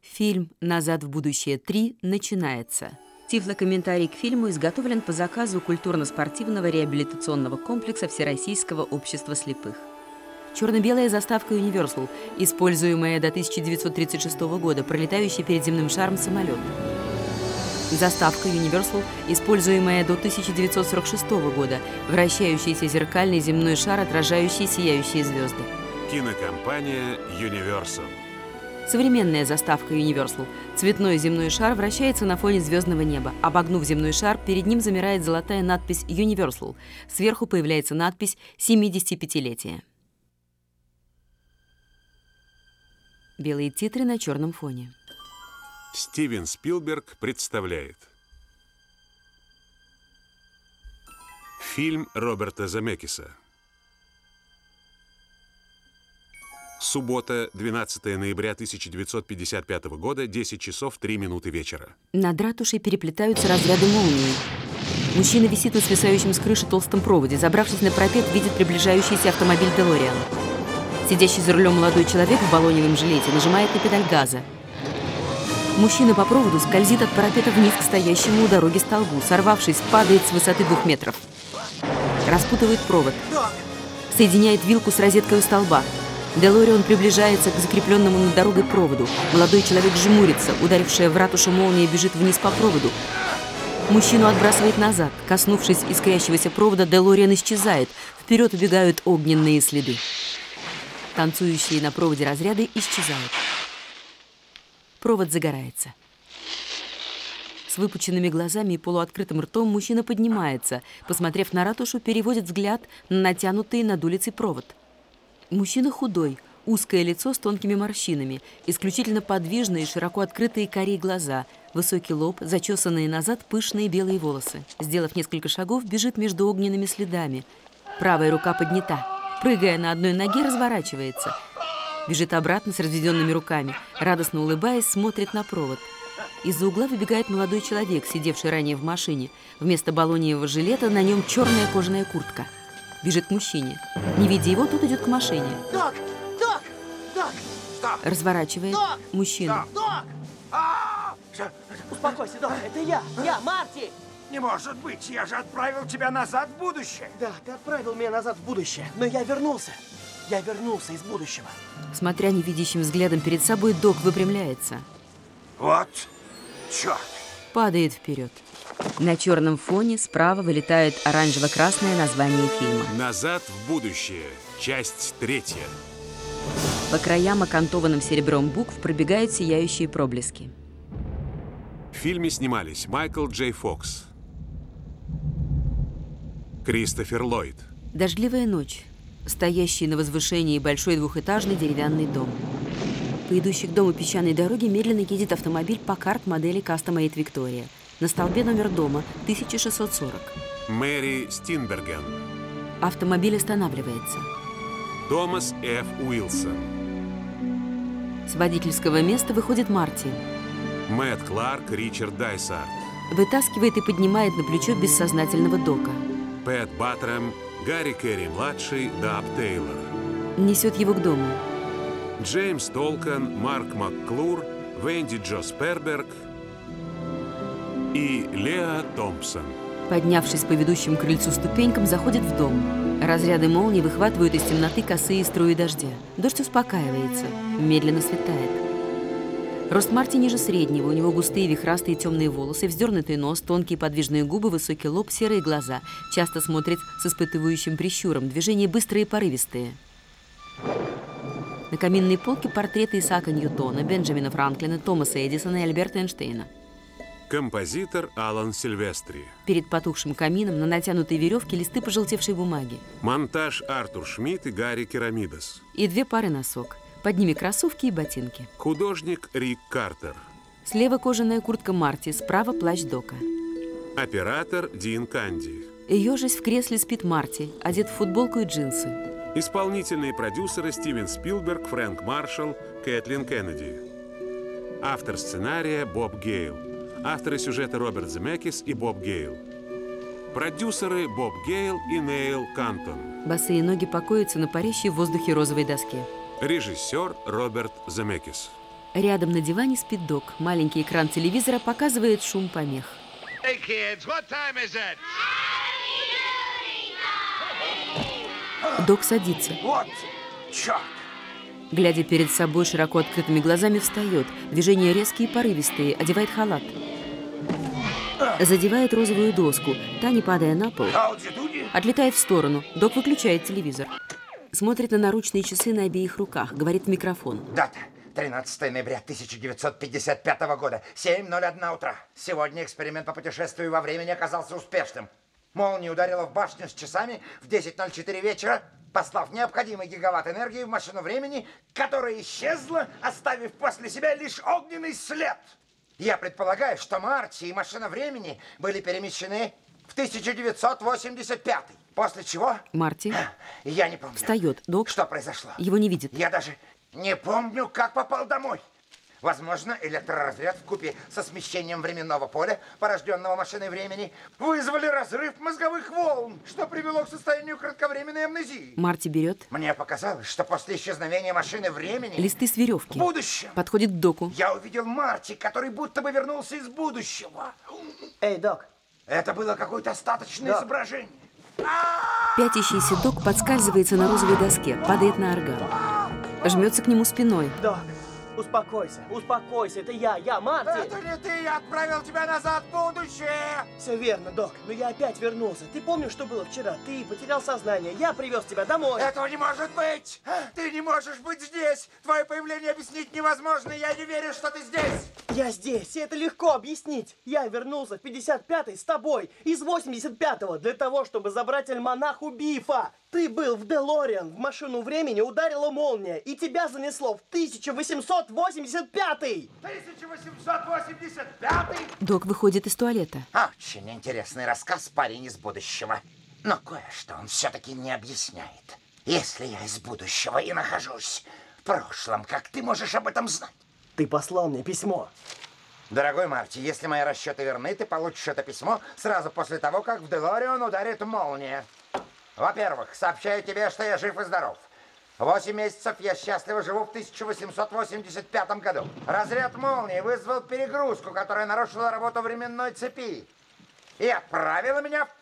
Фильм «Назад в будущее 3» начинается. Тифлокомментарий к фильму изготовлен по заказу культурно-спортивного реабилитационного комплекса Всероссийского общества слепых. Черно-белая заставка Universal, используемая до 1936 года, пролетающий перед земным шаром самолет. Заставка Universal, используемая до 1946 года, вращающийся зеркальный земной шар, отражающий сияющие звезды. Кинокомпания Universal. Современная заставка Universal. Цветной земной шар вращается на фоне звездного неба. Обогнув земной шар, перед ним замирает золотая надпись Universal. Сверху появляется надпись «75-летие». Белые титры на черном фоне. Стивен Спилберг представляет фильм Роберта Земекиса. Суббота, 12 ноября 1955 года, 10 часов 3 минуты вечера. Над ратушей переплетаются разряды молнии. Мужчина висит на свисающем с крыши толстом проводе. Забравшись на парапет, видит приближающийся автомобиль «Делориан». Сидящий за рулем молодой человек в баллоневом жилете нажимает на педаль газа. Мужчина по проводу скользит от парапета вниз к стоящему у дороги столбу. Сорвавшись, падает с высоты 2 метров. Распутывает провод. Соединяет вилку с розеткой у столба. Делориан приближается к закрепленному над дорогой проводу. Молодой человек жмурится. Ударившая в ратушу молния бежит вниз по проводу. Мужчину отбрасывает назад. Коснувшись искрящегося провода, Делориан исчезает. Вперед убегают огненные следы. Танцующие на проводе разряды исчезают. Провод загорается. С выпученными глазами и полуоткрытым ртом мужчина поднимается. Посмотрев на ратушу, переводит взгляд на натянутый над улицей провод. Мужчина худой, узкое лицо с тонкими морщинами, исключительно подвижные, широко открытые карие глаза, высокий лоб, зачесанные назад пышные белые волосы. Сделав несколько шагов, бежит между огненными следами. Правая рука поднята. Прыгая на одной ноге, разворачивается. Бежит обратно с разведенными руками. Радостно улыбаясь, смотрит на провод. Из-за угла выбегает молодой человек, сидевший ранее в машине. Вместо баллоневого жилета на нем черная кожаная куртка. Бежит к мужчине. Не видя его, тот идет к машине. Док! Док! Док! Стоп! Разворачивает Док! мужчину. Док! Успокойся, Док, это я, Марти! Не может быть, я же отправил тебя назад в будущее. Да, ты отправил меня назад в будущее, но я вернулся. Я вернулся из будущего. Смотря невидящим взглядом перед собой, Док выпрямляется. Вот, черт. Падает вперед. На черном фоне справа вылетает оранжево-красное название фильма. «Назад в будущее», часть 3. По краям, окантованным серебром букв, пробегают сияющие проблески. В фильме снимались Майкл Джей Фокс, Кристофер Ллойд. Дождливая ночь. Стоящий на возвышении большой двухэтажный деревянный дом. По идущей к дому песчаной дороге медленно едет автомобиль Паккард модели Custom-Made Victoria. На столбе номер дома 1640. Мэри Стинберген. Автомобиль останавливается. Томас Ф. Уилсон. С водительского места выходит Марти. Мэтт Кларк, Ричард Дайсарт. Вытаскивает и поднимает на плечо бессознательного Дока. Пэт Баттерем, Гарри Керри-младший, Даб Тейлор. Несет его к дому. Джеймс Толкан, Марк Макклур, Венди Джо Сперберг и Леа Томпсон. Поднявшись по ведущим к крыльцу ступенькам, заходит в дом. Разряды молнии выхватывают из темноты косые струи дождя. Дождь успокаивается, медленно светает. Рост Марти ниже среднего, у него густые вихрастые темные волосы, вздернутый нос, тонкие подвижные губы, высокий лоб, серые глаза. Часто смотрит с испытывающим прищуром, движения быстрые и порывистые. На каминной полке портреты Исаака Ньютона, Бенджамина Франклина, Томаса Эдисона и Альберта Эйнштейна. Композитор Алан Сильвестри. Перед потухшим камином на натянутой веревке листы пожелтевшей бумаги. Монтаж Артур Шмидт и Гарри Керамидес. И 2 пары носок. Под ними кроссовки и ботинки. Художник Рик Картер. Слева кожаная куртка Марти, справа плащ Дока. Оператор Дин Канди. Ежась в кресле спит Марти, одет в футболку и джинсы. Исполнительные продюсеры Стивен Спилберг, Фрэнк Маршалл, Кэтлин Кеннеди. Автор сценария Боб Гейл. Авторы сюжета Роберт Земекис и Боб Гейл. Продюсеры Боб Гейл и Нейл Кантон. Босые ноги покоятся на парящей в воздухе розовой доске. Режиссер Роберт Земекис. Рядом на диване спит Док. Маленький экран телевизора показывает шум помех. Hey kids, what time is it? Док садится. Вот, черт. Глядя перед собой широко открытыми глазами, встает. Движения резкие и порывистые. Одевает халат. Задевает розовую доску. Та, не падая на пол, отлетает в сторону. Док выключает телевизор. Смотрит на наручные часы на обеих руках. Говорит в микрофон. Дата. 13 ноября 1955 года. 7:01 утра. Сегодня эксперимент по путешествию во времени оказался успешным. Молния ударила в башню с часами в 10:04 вечера, послав необходимый гигаватт энергии в машину времени, которая исчезла, оставив после себя лишь огненный след. Я предполагаю, что Марти и машина времени были перемещены в 1985. После чего... Марти Я не помню. встает. Док Что произошло? его не видит. Я даже не помню, как попал домой. Возможно, электроразряд вкупе со смещением временного поля, порожденного машиной времени, вызвали разрыв мозговых волн, что привело к состоянию кратковременной амнезии. Марти берет Мне показалось, что после исчезновения машины времени листы с веревки. в будущем Подходит к Доку. я увидел Марти, который будто бы вернулся из будущего. Эй, Док, Это было какое-то остаточное Да. изображение. Пятящийся Док подскальзывается на розовой доске, падает на орган. Жмется к нему спиной. Док, успокойся, успокойся, это я, Марти. Это не ты, я отправил тебя назад в будущее. Все верно, Док, но я опять вернулся. Ты помнишь, что было вчера? Ты потерял сознание, я привез тебя домой. Этого не может быть! Ты не можешь быть здесь! Твое появление объяснить невозможно, и я не верю, что ты здесь! Я здесь, и это легко объяснить. Я вернулся в 55-й с тобой из 85-го для того, чтобы забрать альманах у Бифа. Ты был в Делориан, в машину времени ударила молния, и тебя занесло в 1885-й. 1885? Док выходит из туалета. Очень интересный рассказ, парень из будущего. Но кое-что он все-таки не объясняет. Если я из будущего и нахожусь в прошлом, как ты можешь об этом знать? Ты послал мне письмо. Дорогой Марти, если мои расчеты верны, ты получишь это письмо сразу после того, как в Делориан ударит молния. Во-первых, сообщаю тебе, что я жив и здоров. 8 месяцев я счастливо живу в 1885 году. Разряд молнии вызвал перегрузку, которая нарушила работу временной цепи и отправила меня в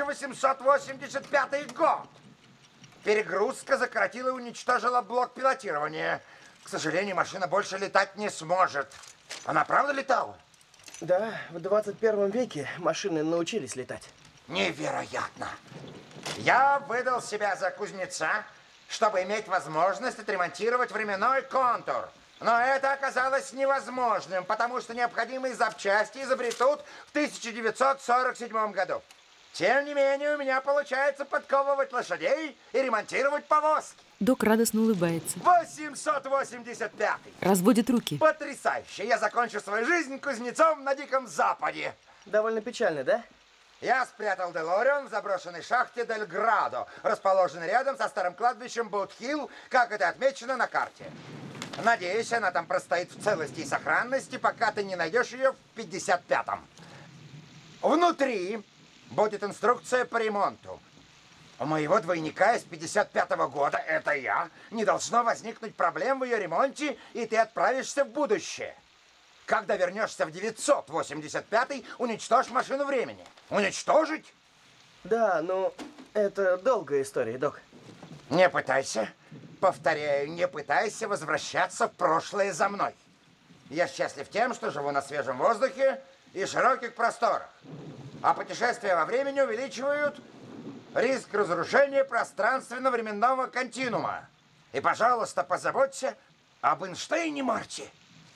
1885 год. Перегрузка закоротила и уничтожила блок пилотирования. К сожалению, машина больше летать не сможет. Она правда летала? Да, в 21 веке машины научились летать. Невероятно. Я выдал себя за кузнеца, чтобы иметь возможность отремонтировать временной контур. Но это оказалось невозможным, потому что необходимые запчасти изобретут в 1947 году. Тем не менее, у меня получается подковывать лошадей и ремонтировать повозки. Док радостно улыбается. 885. Разводит руки. Потрясающе. Я закончу свою жизнь кузнецом на Диком Западе. Довольно печально, да? Я спрятал Делориан в заброшенной шахте Дель Градо, расположенной рядом со старым кладбищем Бут-Хилл, как это отмечено на карте. Надеюсь, она там простоит в целости и сохранности, пока ты не найдешь ее в 55-м. Внутри будет инструкция по ремонту. У моего двойника из 55-го года, это я, не должно возникнуть проблем в ее ремонте, и ты отправишься в будущее. Когда вернешься в 985-й, уничтожь машину времени. Уничтожить? Да, ну, это долгая история, Док. Не пытайся. Повторяю, не пытайся возвращаться в прошлое за мной. Я счастлив тем, что живу на свежем воздухе и широких просторах. А путешествия во времени увеличивают риск разрушения пространственно-временного континуума. И, пожалуйста, позаботься об Эйнштейне, Марти.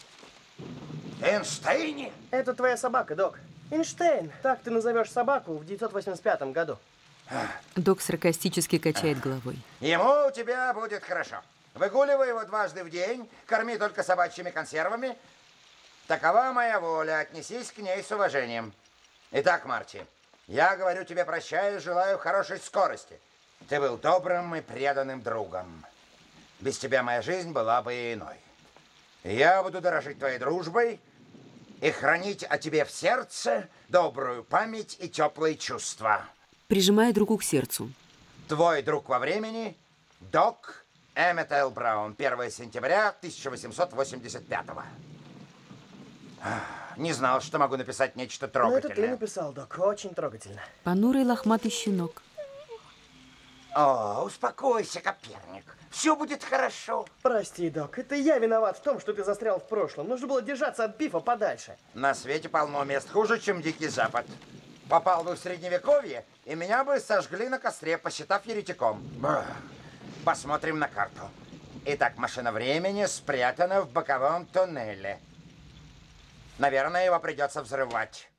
Эйнштейне? Это твоя собака, Док. Эйнштейн. Так ты назовешь собаку в 985 году. Док саркастически качает головой. Ему у тебя будет хорошо. Выгуливай его дважды в день, корми только собачьими консервами. Такова моя воля, отнесись к ней с уважением. Итак, Марти, я говорю тебе прощаю и желаю хорошей скорости. Ты был добрым и преданным другом. Без тебя моя жизнь была бы иной. Я буду дорожить твоей дружбой и хранить о тебе в сердце добрую память и теплые чувства. Прижимает руку к сердцу. Твой друг во времени, Док Эммет Л. Браун, 1 сентября 1885-го. Не знал, что могу написать нечто Ну, трогательное. это ты написал, док. Очень трогательно. Понурый лохматый щенок. О, успокойся, Коперник. Все будет хорошо. Прости, док. Это я виноват в том, что ты застрял в прошлом. Нужно было держаться от Бифа подальше. На свете полно мест хуже, чем Дикий Запад. Попал бы в Средневековье, и меня бы сожгли на костре, посчитав еретиком. Бррр. Посмотрим на карту. Итак, машина времени спрятана в боковом туннеле. Наверное, его придется взрывать.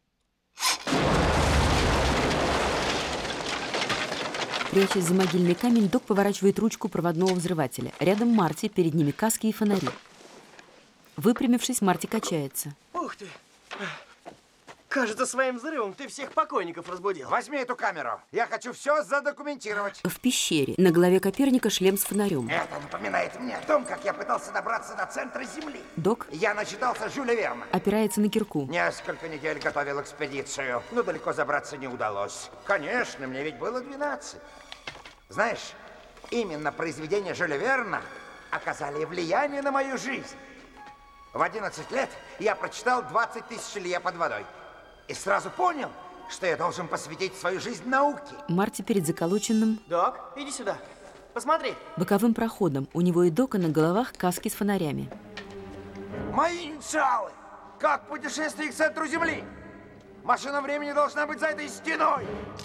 Прячась за могильный камень, док поворачивает ручку проводного взрывателя. Рядом Марти, перед ними каски и фонари. Выпрямившись, Марти качается. Ух ты. Кажется, своим взрывом ты всех покойников разбудил. Возьми эту камеру. Я хочу все задокументировать. В пещере. На голове Коперника шлем с фонарем. Это напоминает мне о том, как я пытался добраться до центра Земли. Док Я начитался Жюля Верна. опирается на кирку. Несколько недель готовил экспедицию, но далеко забраться не удалось. Конечно, мне ведь было 12. Знаешь, именно произведения Жюля Верна оказали влияние на мою жизнь. В 11 лет я прочитал 20 тысяч лье под водой. И сразу понял, что я должен посвятить свою жизнь науке. Марти перед заколоченным Док, иди сюда. Посмотри. боковым проходом. У него и дока на головах каски с фонарями. Мои инициалы! Как путешествие к центру Земли? Машина времени должна быть за этой стеной.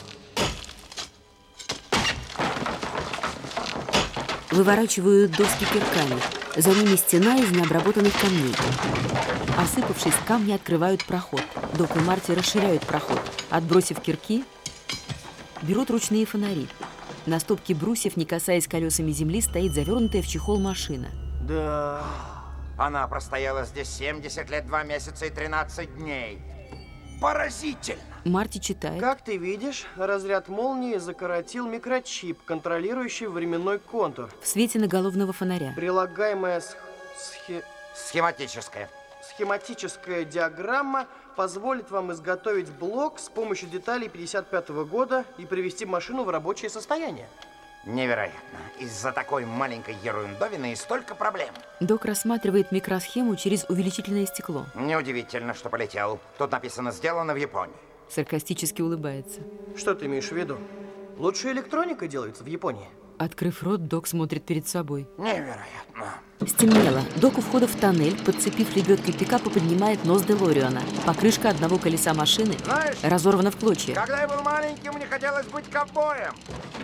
Выворачивают доски кирками. За ними стена из необработанных камней. Осыпавшись, камни открывают проход. Док и Марти расширяют проход. Отбросив кирки, берут ручные фонари. На стопке брусьев, не касаясь колесами земли, стоит завернутая в чехол машина. Да. Она простояла здесь 70 лет, 2 месяца и 13 дней. Поразительно! Марти читает. Как ты видишь, разряд молнии закоротил микрочип, контролирующий временной контур. В свете наголовного фонаря. Прилагаемая Схематическое. схематическая диаграмма позволит вам изготовить блок с помощью деталей 55-го года и привести машину в рабочее состояние. Невероятно. Из-за такой маленькой ерундовины и столько проблем. Док рассматривает микросхему через увеличительное стекло. Неудивительно, что полетел. Тут написано «Сделано в Японии». Саркастически улыбается. Что ты имеешь в виду? Лучшая электроника делается в Японии. Открыв рот, док смотрит перед собой. Невероятно. Стемнело. Док у входа в тоннель, подцепив лебедкой пикапа, поднимает нос Делориана. Покрышка одного колеса машины Знаешь, разорвана в клочья. когда я был маленьким, мне хотелось быть ковбоем.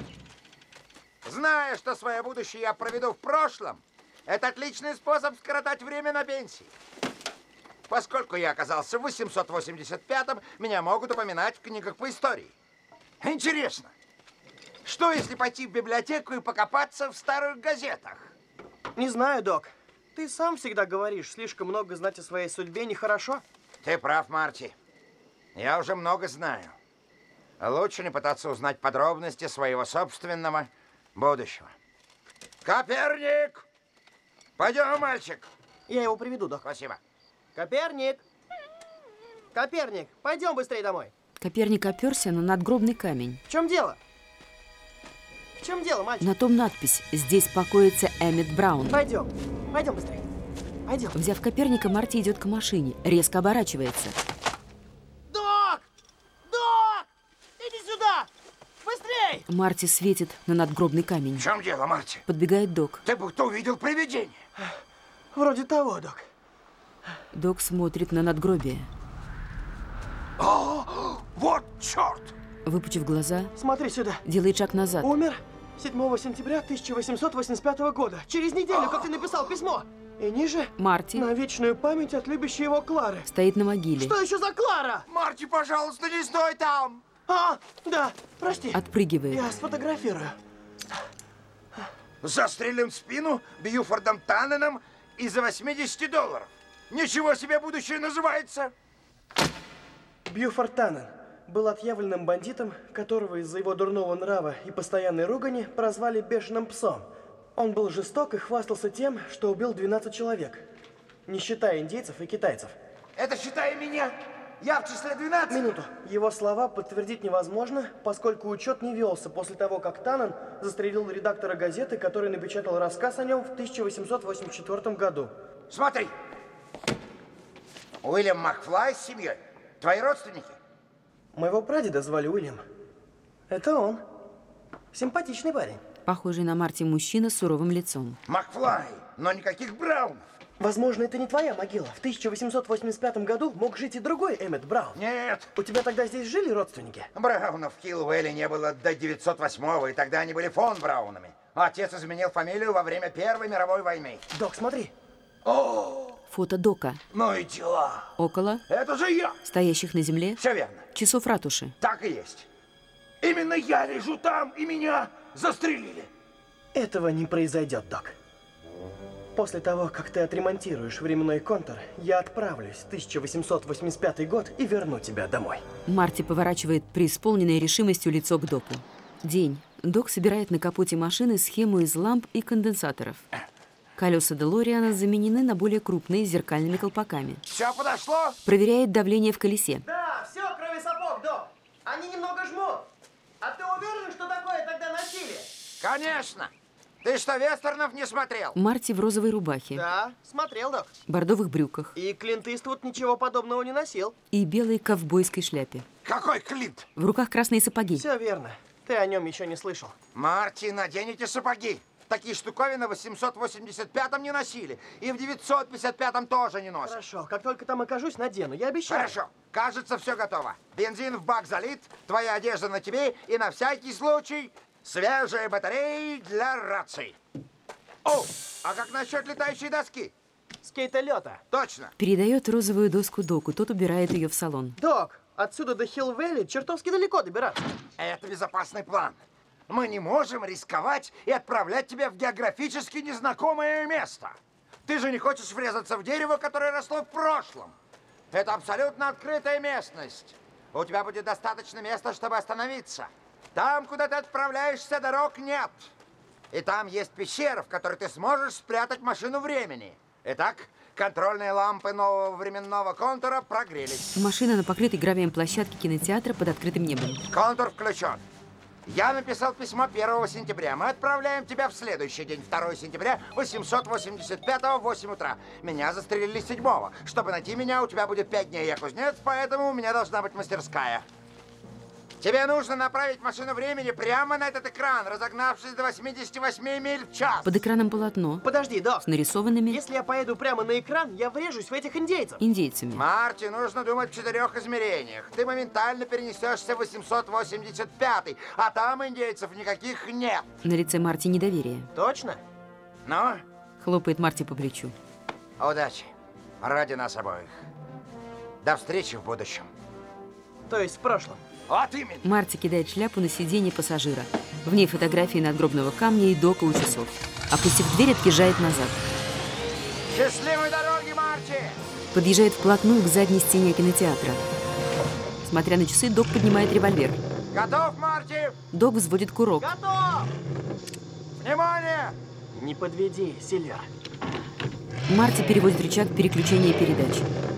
Зная, что свое будущее я проведу в прошлом, это отличный способ скоротать время на пенсии. Поскольку я оказался в 885-м, меня могут упоминать в книгах по истории. Интересно, что если пойти в библиотеку и покопаться в старых газетах? Не знаю, док. Ты сам всегда говоришь, слишком много знать о своей судьбе нехорошо. Ты прав, Марти. Я уже много знаю. Лучше не пытаться узнать подробности своего собственного будущего. Коперник! Пойдем, мальчик. Я его приведу, док. Спасибо. Коперник! Коперник, пойдем быстрее домой. Коперник оперся на надгробный камень. В чем дело? В чем дело, мальчик? На том надпись «Здесь покоится Эммет Браун». Пойдем. Пойдем быстрее. Пойдем. Взяв Коперника, Марти идет к машине. Резко оборачивается. Док! Док! Иди сюда! Быстрей! Марти светит на надгробный камень. В чем дело, Марти? Подбегает док. Ты будто увидел привидение. Вроде того, док. Док смотрит на надгробие. О, вот черт! Выпучив глаза, Смотри сюда. делает шаг назад. Умер 7 сентября 1885 года. Через неделю, как ты написал письмо. И ниже Марти на вечную память от любящей его Клары. стоит на могиле. Что еще за Клара? Марти, пожалуйста, не стой там! А, да, прости. Отпрыгивает. Я сфотографирую. Застрелен в спину Бьюфордом Танненом из-за $80. Ничего себе будущее называется! Бьюфорд Таннен был отъявленным бандитом, которого из-за его дурного нрава и постоянной ругани прозвали бешеным псом. Он был жесток и хвастался тем, что убил 12 человек, не считая индейцев и китайцев. Это считая меня. Я в числе 12. Минуту. Его слова подтвердить невозможно, поскольку учет не велся после того, как Таннен застрелил редактора газеты, который напечатал рассказ о нем в 1884 году. Смотри. Уильям Макфлай с семьей. Твои родственники? Моего прадеда звали Уильям. Это он. Симпатичный парень. Похожий на Марти мужчина с суровым лицом. Макфлай, но никаких Браунов. Возможно, это не твоя могила. В 1885 году мог жить и другой Эммет Браун. Нет. У тебя тогда здесь жили родственники? Браунов в Киллуэлле не было до 908-го, и тогда они были фон Браунами. Отец изменил фамилию во время Первой мировой войны. Док, смотри. Фото Дока. Ну и дела. Около Это же я. стоящих на земле Все верно. часов ратуши. Так и есть. Именно я лежу там, и меня застрелили. Этого не произойдет, Док. После того, как ты отремонтируешь временной контур, я отправлюсь в 1885 год и верну тебя домой. Марти поворачивает преисполненной решимостью лицо к Доку. День. Док собирает на капоте машины схему из ламп и конденсаторов. Колеса Делориана заменены на более крупные с зеркальными колпаками. Все подошло? Проверяет давление в колесе. Да, все, кроме сапог, Док. Они немного жмут. А ты уверен, что такое тогда носили? Конечно. Ты что, вестернов не смотрел? Марти в розовой рубахе, Да, смотрел, Док. бордовых брюках И Клинт Иствуд ничего подобного не носил. и белой ковбойской шляпе. Какой Клинт? В руках красные сапоги. Все верно. Ты о нем еще не слышал. Марти, наденете сапоги. Такие штуковины в 885-м не носили. И в 955-м тоже не носят. Хорошо, как только там окажусь, надену, я обещаю. Хорошо. Кажется, все готово. Бензин в бак залит, твоя одежда на тебе, и на всякий случай свежие батареи для раций. О, а как насчет летающей доски? Скейтолета. Точно. Передает розовую доску Доку, тот убирает ее в салон. Док, отсюда до Хилл-Вэлли чертовски далеко добираться. Это безопасный план. Мы не можем рисковать и отправлять тебя в географически незнакомое место. Ты же не хочешь врезаться в дерево, которое росло в прошлом. Это абсолютно открытая местность. У тебя будет достаточно места, чтобы остановиться. Там, куда ты отправляешься, дорог нет. И там есть пещера, в которой ты сможешь спрятать машину времени. Итак, контрольные лампы нового временного контура прогрелись. Машина на покрытой гравием площадке кинотеатра под открытым небом. Контур включен. Я написал письмо 1 сентября. Мы отправляем тебя в следующий день, 2 сентября, 885-го, в 8 утра. Меня застрелили 7-го. Чтобы найти меня, у тебя будет 5 дней. Я кузнец, поэтому у меня должна быть мастерская. Тебе нужно направить машину времени прямо на этот экран, разогнавшись до 88 миль в час. Под экраном полотно Подожди, Док. с нарисованными Если я поеду прямо на экран, я врежусь в этих индейцев. индейцами. Марти, нужно думать в 4 измерениях. Ты моментально перенесешься в 885, а там индейцев никаких нет. На лице Марти недоверие. Точно? Ну, Хлопает Марти по плечу. удачи. Ради нас обоих. До встречи в будущем. То есть в прошлом. Вот именно. Марти кидает шляпу на сиденье пассажира. В ней фотографии надгробного камня и Дока у часов. Опустив дверь, отъезжает назад. Счастливой дороги, Марти! Подъезжает вплотную к задней стене кинотеатра. Смотря на часы, Док поднимает револьвер. Готов, Марти? Док взводит курок. Готов! Внимание! Не подведи, Сильвер. Марти переводит рычаг переключения передач.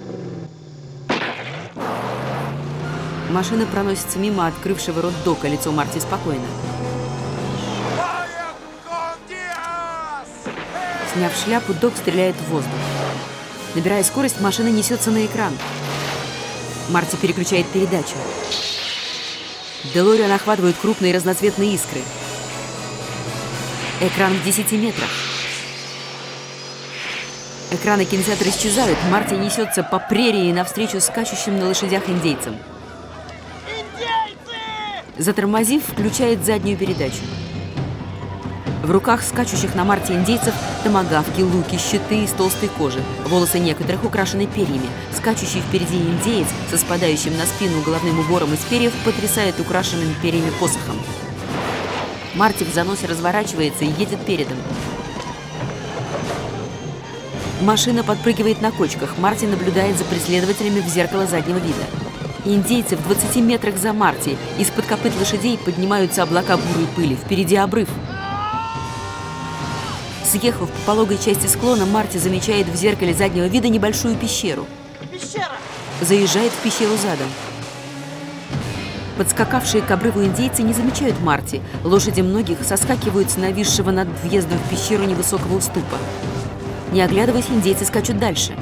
Машина проносится мимо открывшего рот Дока. Лицо Марти спокойно. Сняв шляпу, Док стреляет в воздух. Набирая скорость, машина несется на экран. Марти переключает передачу. Делориан охватывают крупные разноцветные искры. Экран в 10 метрах. Экраны кинотеатра исчезают. Марти несется по прерии навстречу скачущим на лошадях индейцам. Затормозив, включает заднюю передачу. В руках скачущих на Марте индейцев томагавки, луки, щиты из толстой кожи. Волосы некоторых украшены перьями. Скачущий впереди индеец со спадающим на спину головным убором из перьев потрясает украшенным перьями посохом. Марти в заносе разворачивается и едет передом. Машина подпрыгивает на кочках. Марти наблюдает за преследователями в зеркало заднего вида. Индейцы в 20 метрах за Марти. Из-под копыт лошадей поднимаются облака бурой пыли. Впереди обрыв. Съехав по пологой части склона, Марти замечает в зеркале заднего вида небольшую пещеру. Пещера! заезжает в пещеру задом. Подскакавшие к обрыву индейцы не замечают Марти. Лошади многих соскакивают с нависшего над въездом в пещеру невысокого уступа. Не оглядываясь, индейцы скачут дальше.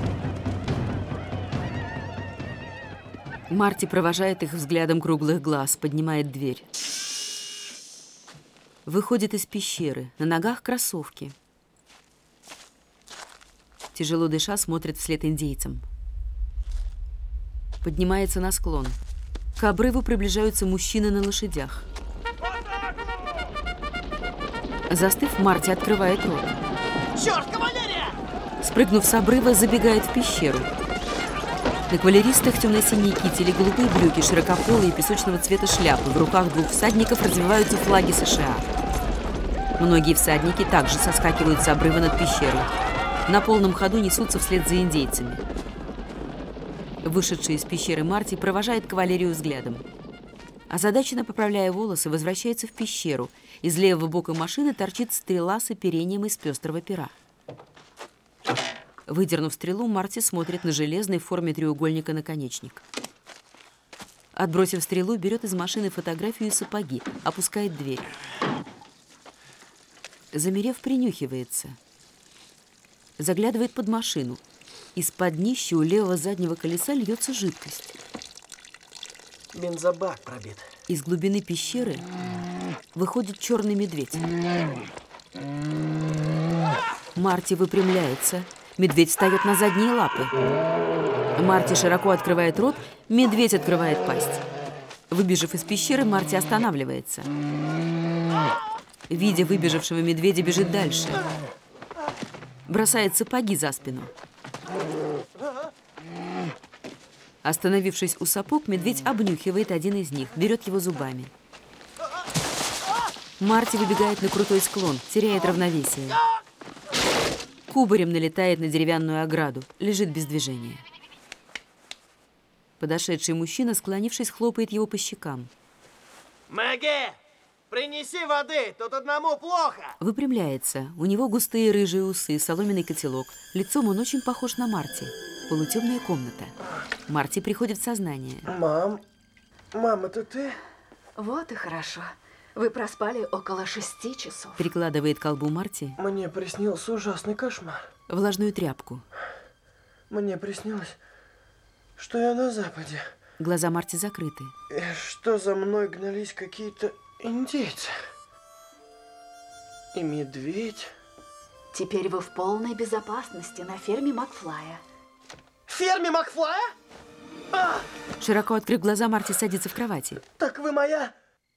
Марти провожает их взглядом круглых глаз, поднимает дверь. Выходит из пещеры. На ногах кроссовки. Тяжело дыша, смотрит вслед индейцам. Поднимается на склон. К обрыву приближаются мужчины на лошадях. Застыв, Марти открывает рот. Черт, кавалерия! Спрыгнув с обрыва, забегает в пещеру. На кавалеристах темно-синие кители, голубые брюки, широкополые песочного цвета шляпы. В руках двух всадников развиваются флаги США. Многие всадники также соскакивают с обрыва над пещерой. На полном ходу несутся вслед за индейцами. Вышедший из пещеры Марти провожает кавалерию взглядом. Озадаченно поправляя волосы, возвращается в пещеру. Из левого бока машины торчит стрела с оперением из пестрого пера. Выдернув стрелу, Марти смотрит на железный в форме треугольника наконечник. Отбросив стрелу, берет из машины фотографию и сапоги, опускает дверь. Замерев, принюхивается. Заглядывает под машину. Из-под днища у левого заднего колеса льется жидкость. Бензобак пробит. Из глубины пещеры выходит черный медведь. Марти выпрямляется. Медведь встает на задние лапы. Марти широко открывает рот, медведь открывает пасть. Выбежав из пещеры, Марти останавливается. Видя выбежавшего медведя, бежит дальше. Бросает сапоги за спину. Остановившись у сапог, медведь обнюхивает один из них, берет его зубами. Марти выбегает на крутой склон, теряет равновесие. Кубарем налетает на деревянную ограду, лежит без движения. Подошедший мужчина, склонившись, хлопает его по щекам. Мэгги, принеси воды, тут одному плохо. Выпрямляется. У него густые рыжие усы, соломенный котелок. Лицом он очень похож на Марти. Полутемная комната. Марти приходит в сознание. Мам, это ты? Вот и хорошо. Вы проспали около 6 часов. Прикладывает к колбу Марти Мне приснился ужасный кошмар. влажную тряпку. Мне приснилось, что я на западе. Глаза Марти закрыты. И что за мной гнались какие-то индейцы. И медведь. Теперь вы в полной безопасности на ферме Макфлая. Ферме Макфлая? А, Широко открыв глаза, Марти садится в кровати. так вы моя...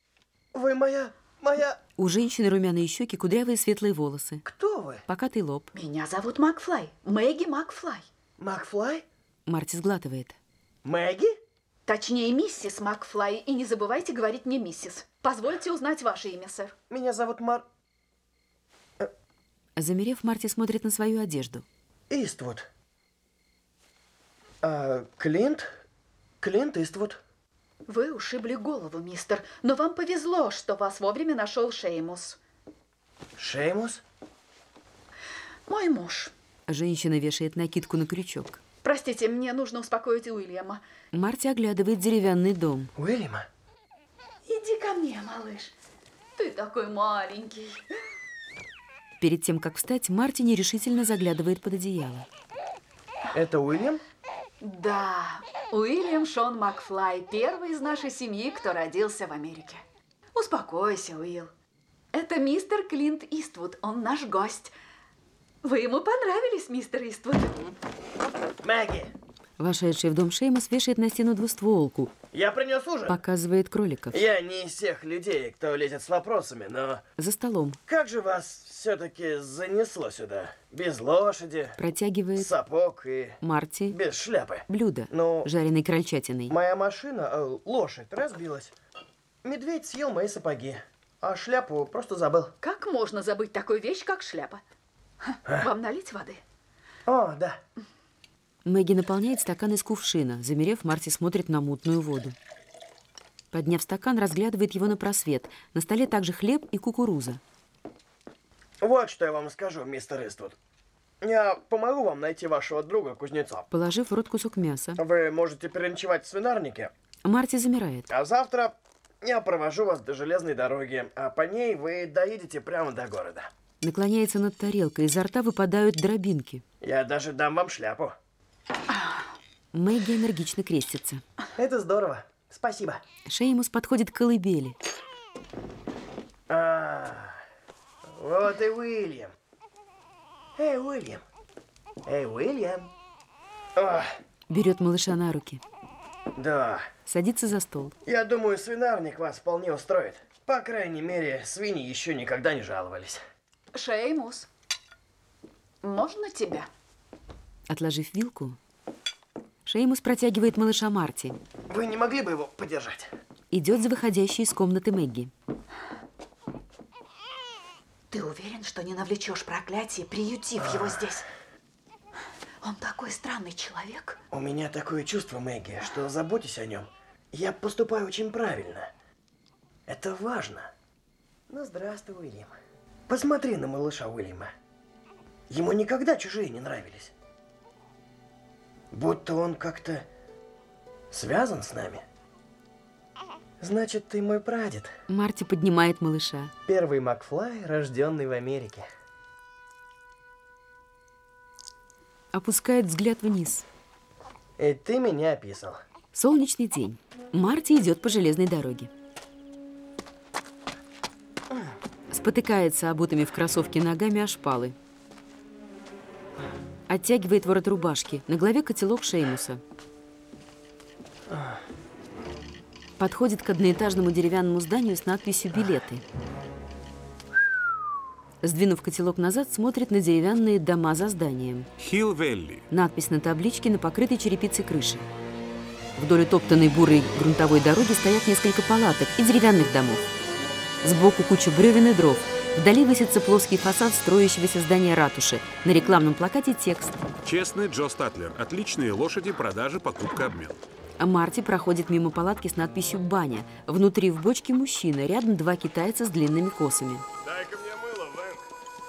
У женщины румяные щеки, кудрявые светлые волосы. Кто вы? Покатый лоб. Меня зовут Макфлай. Мэгги Макфлай. Макфлай? Марти сглатывает. Мэгги? Точнее, миссис Макфлай. И не забывайте говорить мне миссис. Позвольте узнать ваше имя, сэр. Меня зовут Замерев, Марти смотрит на свою одежду. Иствуд. Клинт Иствуд. Вы ушибли голову, мистер. Но вам повезло, что вас вовремя нашел Шеймус. Шеймус? Мой муж. Женщина вешает накидку на крючок. Простите, мне нужно успокоить Уильяма. Марти оглядывает деревянный дом. Уильяма? Иди ко мне, малыш. Ты такой маленький. Перед тем, как встать, Марти нерешительно заглядывает под одеяло. Это Уильям? Да, Уильям Шон Макфлай, первый из нашей семьи, кто родился в Америке. Успокойся, Уилл. Это мистер Клинт Иствуд, он наш гость. Вы ему понравились, мистер Иствуд? Мэгги, Вошедший в дом Шеймус вешает на стену двустволку. я принес ужин. Показывает кроликов. Я не из тех людей, кто лезет с вопросами, но... За столом. Как же вас все-таки занесло сюда? Без лошади, Протягивает сапог и Марти без шляпы. блюдо, Ну, жареной крольчатиной. моя машина, лошадь, разбилась. Медведь съел мои сапоги, а шляпу просто забыл. Как можно забыть такую вещь, как шляпа? Вам налить воды? О, да. Мэгги наполняет стакан из кувшина. Замерев, Марти смотрит на мутную воду. Подняв стакан, разглядывает его на просвет. На столе также хлеб и кукуруза. Вот что я вам скажу, мистер Иствуд. Я помогу вам найти вашего друга, кузнеца. Положив в рот кусок мяса, Вы можете переночевать в свинарнике, Марти замирает. а завтра я провожу вас до железной дороги, а по ней вы доедете прямо до города. Наклоняется над тарелкой, изо рта выпадают дробинки. Я даже дам вам шляпу. Мэгги энергично крестится. Это здорово. Спасибо. Шеймус подходит к колыбели. Вот и Уильям. Эй, Уильям. Эй, Уильям. Ох, Берет малыша на руки. да. Садится за стол. Я думаю, свинарник вас вполне устроит. По крайней мере, свиньи еще никогда не жаловались. Шеймус, можно тебя? Отложив вилку, Шеймус протягивает малыша Марти. Вы не могли бы его подержать? Идет за выходящей из комнаты Мэгги. Ты уверен, что не навлечешь проклятие, приютив его здесь? Он такой странный человек. У меня такое чувство, Мэгги, что заботьтесь о нем. Я поступаю очень правильно. Это важно. Ну, здравствуй, Уильям. Посмотри на малыша Уильяма. Ему никогда чужие не нравились. Будто он как-то связан с нами. Значит, ты мой прадед. Марти поднимает малыша. Первый Макфлай, рожденный в Америке. Опускает взгляд вниз. И ты меня описал. Солнечный день. Марти идет по железной дороге. Спотыкается обутыми в кроссовки ногами о шпалы. Оттягивает ворот рубашки. На голове котелок Шеймуса. Подходит к одноэтажному деревянному зданию с надписью «Билеты». Сдвинув котелок назад, смотрит на деревянные дома за зданием. Хилл-Вэлли. Надпись на табличке на покрытой черепицей крыше. Вдоль утоптанной бурой грунтовой дороги стоят несколько палаток и деревянных домов. Сбоку куча бревен и дров. Вдали высится плоский фасад строящегося здания ратуши. На рекламном плакате текст. Честный Джо Статлер. Отличные лошади, продажа, покупка, обмен. А Марти проходит мимо палатки с надписью «Баня». Внутри в бочке мужчина, рядом два китайца с длинными косами. Дай-ка мне мыло, Вэнк.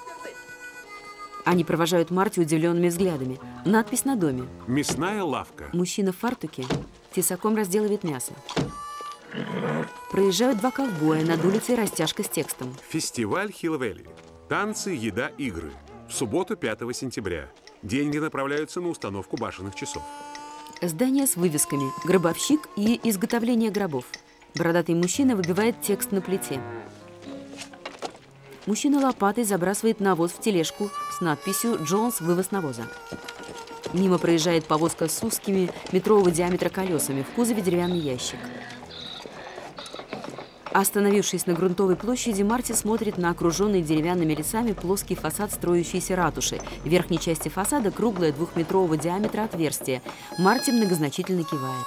Они провожают Марти удивленными взглядами. Надпись на доме. Мясная лавка. Мужчина в фартуке тесаком разделывает мясо. Проезжают два ковбоя, над улицей растяжка с текстом. Фестиваль Хилл-Вэлли. Танцы, еда, игры. В субботу, 5 сентября. Деньги направляются на установку башенных часов. Здание с вывесками «Гробовщик» и «Изготовление гробов». Бородатый мужчина выбивает текст на плите. Мужчина лопатой забрасывает навоз в тележку с надписью «Джонс. Вывоз навоза». Мимо проезжает повозка с узкими метрового диаметра колесами, в кузове деревянный ящик. Остановившись на грунтовой площади, Марти смотрит на окруженный деревянными лесами плоский фасад строящейся ратуши. В верхней части фасада круглое двухметрового диаметра отверстие. Марти многозначительно кивает.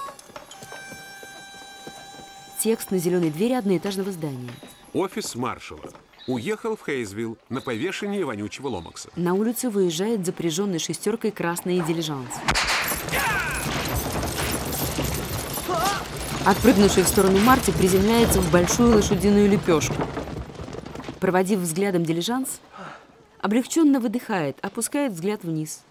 Текст на зеленой двери одноэтажного здания. Офис маршала. Уехал в Хейзвилл на повешение вонючего Ломакса. На улицу выезжает запряженный шестеркой красный дилижанс. Отпрыгнувший в сторону Марти приземляется в большую лошадиную лепешку. Проводив взглядом дилижанс, облегченно выдыхает, опускает взгляд вниз.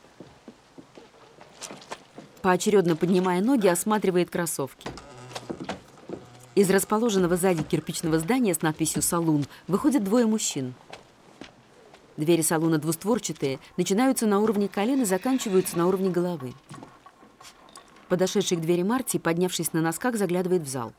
Поочередно поднимая ноги, осматривает кроссовки. Из расположенного сзади кирпичного здания с надписью «Салун» выходят двое мужчин. Двери салуна двустворчатые, начинаются на уровне колен и заканчиваются на уровне головы. Подошедший к двери Марти, поднявшись на носках, заглядывает в зал.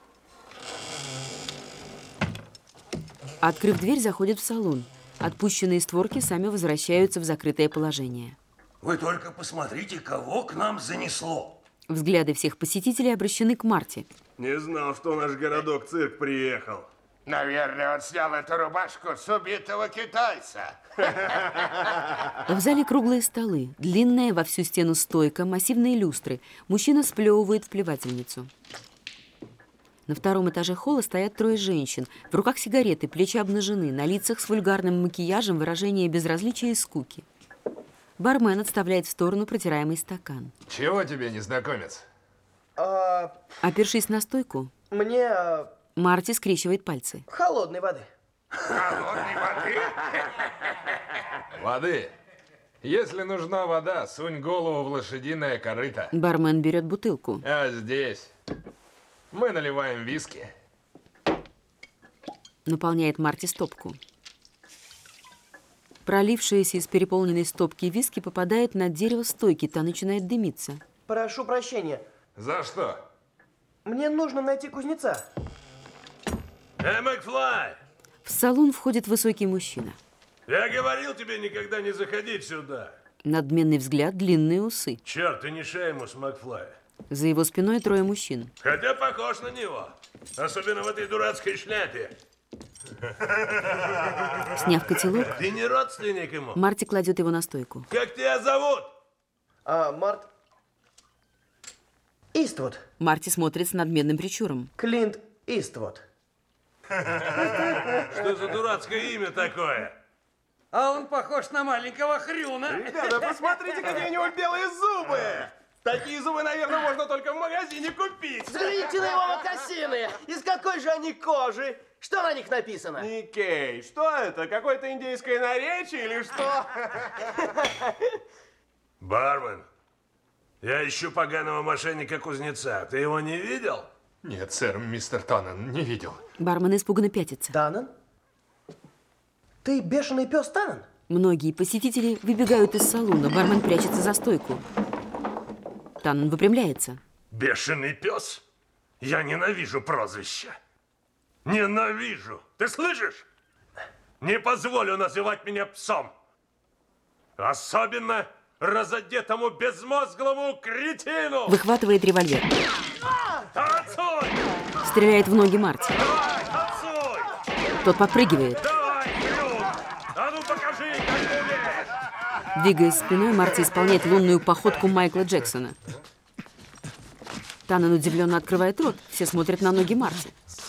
Открыв дверь, заходит в салон. Отпущенные створки сами возвращаются в закрытое положение. Вы только посмотрите, кого к нам занесло. Взгляды всех посетителей обращены к Марти. Не знал, что наш городок-цирк приехал. Наверное, он снял эту рубашку с убитого китайца. В зале круглые столы, длинная во всю стену стойка, массивные люстры. Мужчина сплевывает в плевательницу. На втором этаже холла стоят трое женщин. В руках сигареты, плечи обнажены, на лицах с вульгарным макияжем выражение безразличия и скуки. Бармен отставляет в сторону протираемый стакан. Чего тебе, незнакомец? Опершись на стойку, Мне Марти скрещивает пальцы. холодной воды. Холодной воды? Воды. Если нужна вода, сунь голову в лошадиное корыто. Бармен берет бутылку. А здесь мы наливаем виски. Наполняет Марти стопку. Пролившаяся из переполненной стопки виски попадает на дерево стойки, та начинает дымиться. Прошу прощения. За что? Мне нужно найти кузнеца. Макфлай! В салон входит высокий мужчина. Я говорил тебе никогда не заходить сюда. Надменный взгляд, длинные усы. Черт, ты не Шеймус, Макфлай. За его спиной трое мужчин. Хотя похож на него. Особенно в этой дурацкой шляпе. Сняв котелок, Ты не родственник ему? Марти кладет его на стойку. Как тебя зовут? Март... Иствуд. Марти смотрит с надменным прищуром. Клинт Иствуд. Что за дурацкое имя такое? А он похож на маленького Хрюна. Ребята, посмотрите, какие у него белые зубы! Такие зубы, наверное, можно только в магазине купить. Взгляните на его мокасины! Из какой же они кожи? Что на них написано? Никей, что это? Какое-то индейское наречие или что? Бармен, я ищу поганого мошенника-кузнеца. Ты его не видел? Нет, сэр, мистер Таннен, не видел. Бармен испуганно пятится. Таннен? Ты бешеный пес Таннен? Многие посетители выбегают из салона. Бармен прячется за стойку. Таннен выпрямляется. Бешеный пес? Я ненавижу прозвища. Ненавижу. Ты слышишь? Не позволю называть меня псом. Особенно разодетому безмозглому кретину. Выхватывает револьвер. Отцуй! Стреляет в ноги Марти. Давай, отцуй! Тот подпрыгивает. Давай, Крюк! А ну покажи, как ты умеешь! Двигаясь спиной, Марти исполняет лунную походку Майкла Джексона. Таннен удивленно открывает рот. Все смотрят на ноги Марти.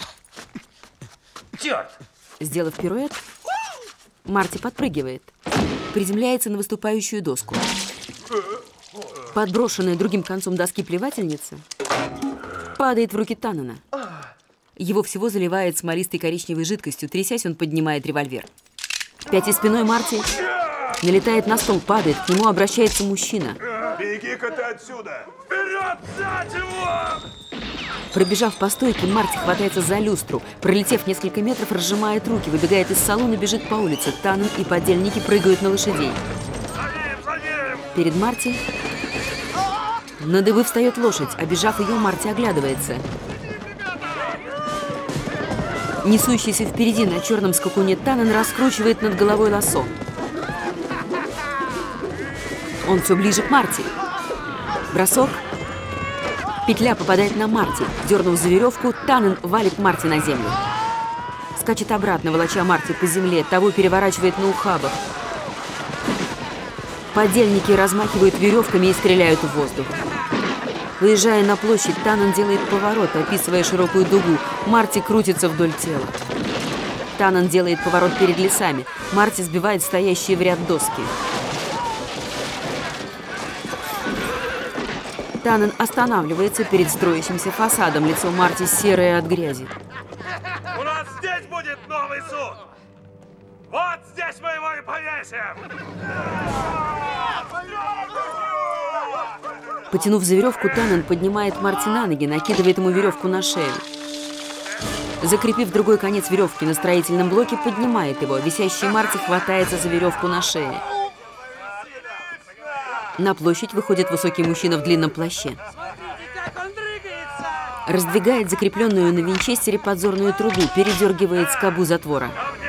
Черт! Сделав пируэт, Марти подпрыгивает. Приземляется на выступающую доску. Подброшенная другим концом доски плевательница падает в руки Таннена. Его всего заливает смолистой коричневой жидкостью. Трясясь, он поднимает револьвер. Пятясь спиной, Марти налетает на стол, падает. К нему обращается мужчина. Беги-ка ты отсюда! Вперед, взять его! Пробежав по стойке, Марти хватается за люстру. Пролетев несколько метров, разжимает руки, выбегает из салона, бежит по улице. Таннен и подельники прыгают на лошадей. За ним! Перед Марти на дыбы встает лошадь. Обежав ее, Марти оглядывается. Несущийся впереди на черном скакуне Таннен раскручивает над головой лассо. Он все ближе к Марти. Бросок. Петля попадает на Марти. Дернув за веревку, Таннен валит Марти на землю. Скачет обратно, волоча Марти по земле. Того переворачивает на ухабах. Подельники размахивают веревками и стреляют в воздух. Выезжая на площадь, Таннен делает поворот, описывая широкую дугу. Марти крутится вдоль тела. Таннен делает поворот перед лесами. Марти сбивает стоящие в ряд доски. Таннен останавливается перед строящимся фасадом. Лицо Марти серое от грязи. У нас здесь будет новый суд! Вот здесь мы его и повесим! Потянув за веревку, Таннен поднимает Марти на ноги, накидывает ему веревку на шею. Закрепив другой конец веревки на строительном блоке, поднимает его. Висящий Марти хватается за веревку на шее. На площадь выходит высокий мужчина в длинном плаще. Раздвигает закрепленную на винчестере подзорную трубу, передергивает скобу затвора.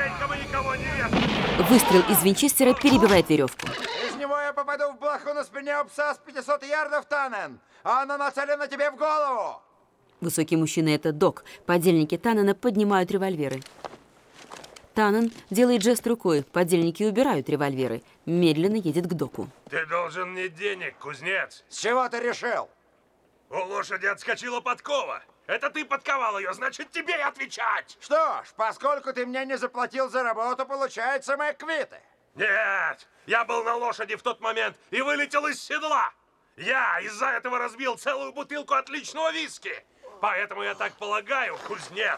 Выстрел из винчестера перебивает веревку. Из него я попаду в блоху на спине у пса с 500 ярдов, Таннен. А она нацелена тебе в голову. Высокий мужчина — это Док. Подельники Таннена поднимают револьверы. Таннен делает жест рукой. Подельники убирают револьверы. Медленно едет к Доку. Ты должен мне денег, кузнец. С чего ты решил? У лошади отскочила подкова. Это ты подковал ее, значит, тебе и отвечать. Что ж, поскольку ты мне не заплатил за работу, получается, мы квиты. Нет, я был на лошади в тот момент и вылетел из седла. Я из-за этого разбил целую бутылку отличного виски. Поэтому я так полагаю, кузнец,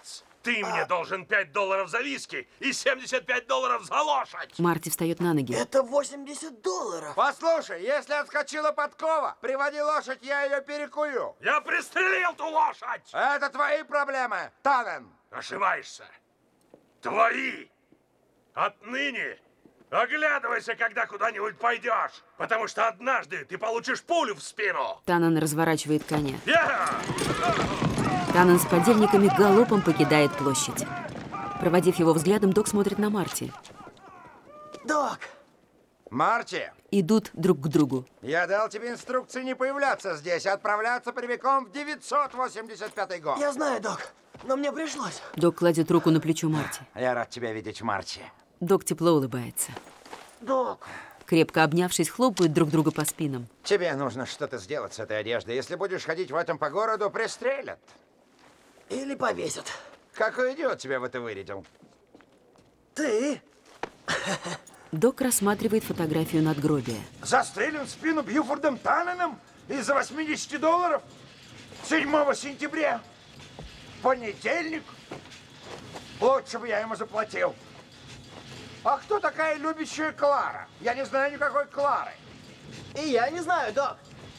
ты мне должен $5 за виски и $75 за лошадь. Марти встает на ноги. Это $80. Послушай, если отскочила подкова, приводи лошадь, я ее перекую. Я пристрелил ту лошадь. Это твои проблемы, Таннен. Ошибаешься. Твои. Отныне оглядывайся, когда куда-нибудь пойдешь, потому что однажды ты получишь пулю в спину. Таннен разворачивает коня. Я! Таннен с подельниками галопом покидает площадь. Проводив его взглядом, Док смотрит на Марти. Док! Марти, Идут друг к другу. я дал тебе инструкции не появляться здесь, а отправляться прямиком в 985 год. Я знаю, Док, но мне пришлось. Док кладет руку на плечо Марти. Я рад тебя видеть, Марти. Док тепло улыбается. Док! Крепко обнявшись, хлопают друг друга по спинам. Тебе нужно что-то сделать с этой одеждой. Если будешь ходить в этом по городу, пристрелят. Или повесят. Какой идиот тебя в это вырядил? Ты? Док рассматривает фотографию надгробия. Застрелен в спину Бьюфордом Танненом из-за $80? 7 сентября. Понедельник. Лучше бы я ему заплатил. А кто такая любящая Клара? Я не знаю никакой Клары. И я не знаю, Док.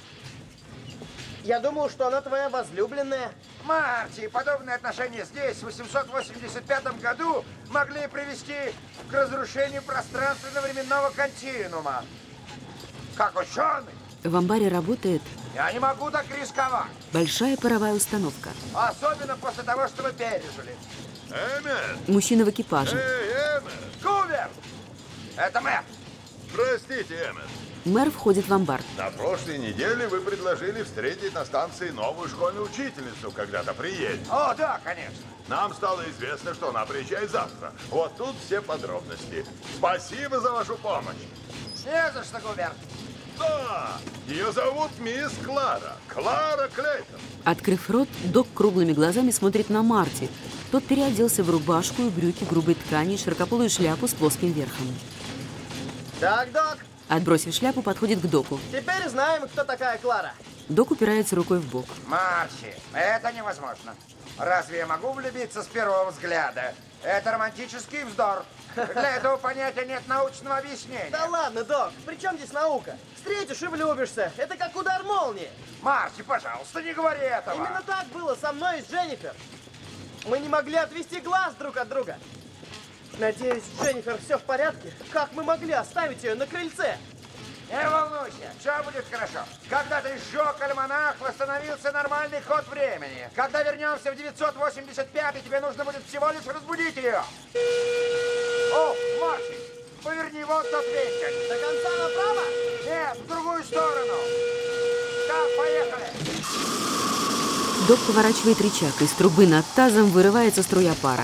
Я думал, что она твоя возлюбленная. Марти, подобные отношения здесь, в 885 году, могли привести к разрушению пространственно-временного континуума. Как ученый, В амбаре работает я не могу так рисковать. большая паровая установка. Особенно после того, что вы пережили. Эммет! Мужчина в экипаже. Эй, Эммет! Гувер! Это мэр. Простите, Эммет. Мэр входит в амбар. На прошлой неделе вы предложили встретить на станции новую школьную учительницу, когда-то приедет. О, да, конечно. Нам стало известно, что она приезжает завтра. Вот тут все подробности. Спасибо за вашу помощь. Не за что, Гувер. Да, ее зовут мисс Клара. Клара Клейтон. Открыв рот, Док круглыми глазами смотрит на Марти. Тот переоделся в рубашку и брюки грубой ткани и широкополую шляпу с плоским верхом. Так, Док, Отбросив шляпу, подходит к Доку. теперь знаем, кто такая Клара. Док упирается рукой в бок. Марти, это невозможно. Разве я могу влюбиться с первого взгляда? Это романтический вздор. Для этого понятия нет научного объяснения. Да ладно, Док, при чем здесь наука? Встретишь и влюбишься. Это как удар молнии. Марти, пожалуйста, не говори этого. Именно так было со мной и с Дженнифер. Мы не могли отвести глаз друг от друга. Надеюсь, с Дженнифер все в порядке? Как мы могли оставить ее на крыльце? Не волнуйся, все будет хорошо. Когда ты сжег альманах, восстановился нормальный ход времени. Когда вернемся в 985, тебе нужно будет всего лишь разбудить ее. О, Марти, поверни вот тот вентиль. До конца направо? Нет, в другую сторону. Так, поехали. Док поворачивает рычаг. Из трубы над тазом вырывается струя пара.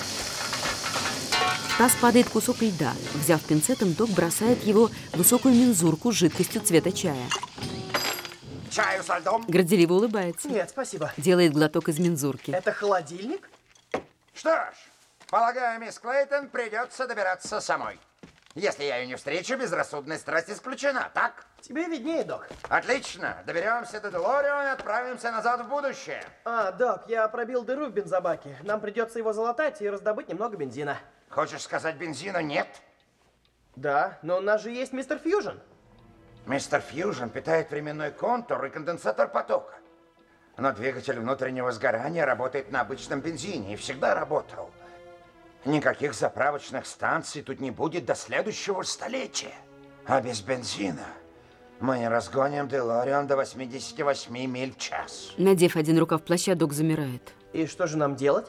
В таз падает кусок льда. Взяв пинцетом, Док бросает его в высокую мензурку с жидкостью цвета чая. Чаю со льдом. Горделиво улыбается. Нет, спасибо. Делает глоток из мензурки. Это холодильник? Что ж, полагаю, мисс Клейтон придется добираться самой. Если я ее не встречу, безрассудная страсть исключена, так? Тебе виднее, Док. Отлично. Доберемся до Делориана и отправимся назад в будущее. Док, я пробил дыру в бензобаке. Нам придется его залатать и раздобыть немного бензина. Хочешь сказать, бензина нет? Да, но у нас же есть мистер Фьюжн. Мистер Фьюжн питает временной контур и конденсатор потока. Но двигатель внутреннего сгорания работает на обычном бензине и всегда работал. Никаких заправочных станций тут не будет до следующего столетия. А без бензина мы не разгоним Делориан до 88 миль в час. Надев один рукав плаща, Док замирает. И что же нам делать?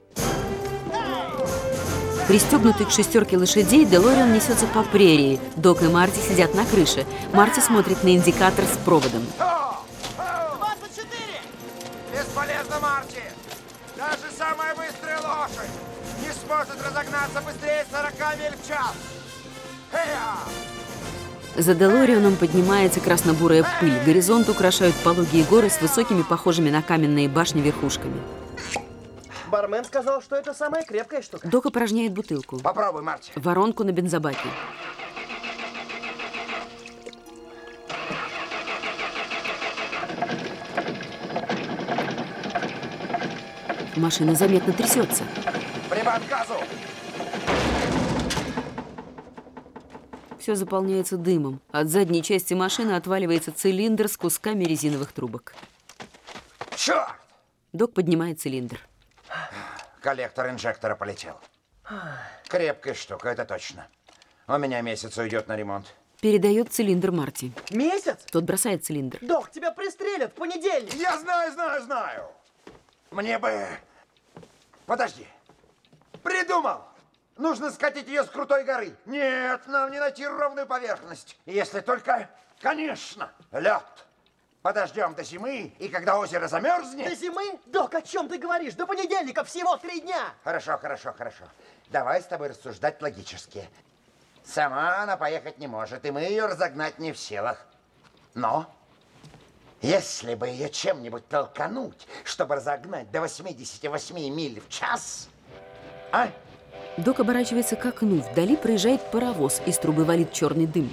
Пристегнутый к шестерке лошадей, Делориан несется по прерии. Док и Марти сидят на крыше. Марти смотрит на индикатор с проводом. 24! Бесполезно, Марти! Даже самая быстрая лошадь не сможет разогнаться быстрее 40 миль в час. За Делорианом поднимается красно-бурая пыль. Горизонт украшают пологие горы с высокими, похожими на каменные башни, верхушками. Бармен сказал, что это самая крепкая штука. Док опорожняет бутылку. Попробуй, Марти. Воронку на бензобаке. Машина заметно трясется. Прибавь газу! Все заполняется дымом. От задней части машины отваливается цилиндр с кусками резиновых трубок. Черт! Док поднимает цилиндр. Коллектор инжектора полетел. Крепкая штука, это точно. У меня месяц уйдет на ремонт. Передает цилиндр Марти. Месяц? Тот бросает цилиндр. Док, тебя пристрелят в понедельник. Я знаю. Мне бы... Подожди. Придумал. Нужно скатить ее с крутой горы. Нет, нам не найти ровную поверхность. Если только, конечно, лед. Подождем до зимы, и когда озеро замерзнет... До зимы? Док, о чем ты говоришь? До понедельника всего 3 дня. Хорошо. Давай с тобой рассуждать логически. Сама она поехать не может, и мы ее разогнать не в силах. Но, если бы ее чем-нибудь толкануть, чтобы разогнать до 88 миль в час... А? Док оборачивается к окну. Вдали проезжает паровоз, из трубы валит черный дым.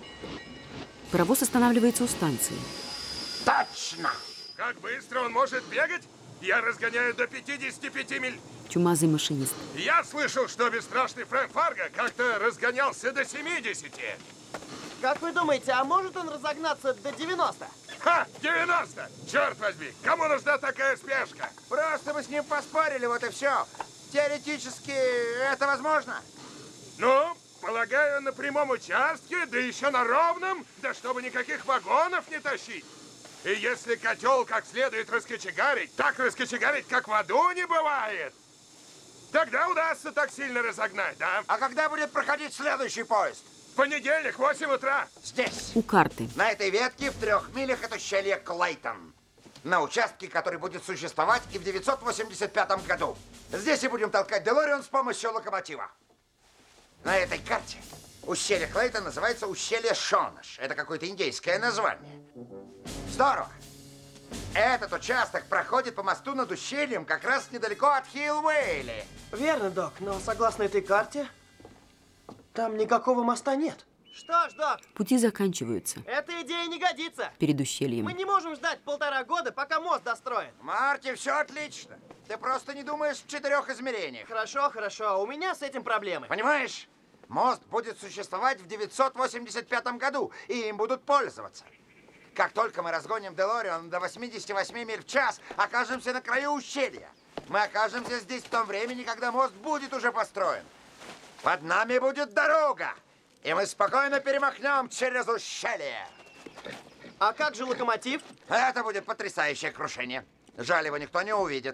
Паровоз останавливается у станции. Точно! Как быстро он может бегать? Я разгоняю до 55 миль. Чумазый машинист. Я слышал, что бесстрашный Фрэнк Фарго как-то разгонялся до 70. Как вы думаете, а может он разогнаться до 90? Ха! 90! Черт возьми! Кому нужна такая спешка? Просто мы с ним поспорили, вот и все. Теоретически это возможно. Ну, полагаю, на прямом участке, да еще на ровном, да чтобы никаких вагонов не тащить. И если котел как следует раскочегарить, так раскочегарить, как в аду не бывает. Тогда удастся так сильно разогнать, да? А когда будет проходить следующий поезд? В понедельник, 8 утра. Здесь. У карты. На этой ветке в 3 милях от ущелья Клейтон. На участке, который будет существовать и в 985 году. Здесь и будем толкать Делориан с помощью локомотива. На этой карте ущелье Клейтон называется ущелье Шонаш. Это какое-то индейское название. Здорово. Этот участок проходит по мосту над ущельем как раз недалеко от Хилл-Уэйли. Верно, Док, но согласно этой карте, там никакого моста нет. Что ж, Док, Пути заканчиваются эта идея не годится. перед ущельем. Мы не можем ждать 1,5 года, пока мост достроен. Марти, все отлично. Ты просто не думаешь в 4 измерениях. Хорошо, у меня с этим проблемы. Понимаешь? Мост будет существовать в 985 году, и им будут пользоваться. Как только мы разгоним Делориан до 88 миль в час, окажемся на краю ущелья. Мы окажемся здесь в том времени, когда мост будет уже построен. Под нами будет дорога, и мы спокойно перемахнем через ущелье. А как же локомотив? Это будет потрясающее крушение. Жаль, его никто не увидит.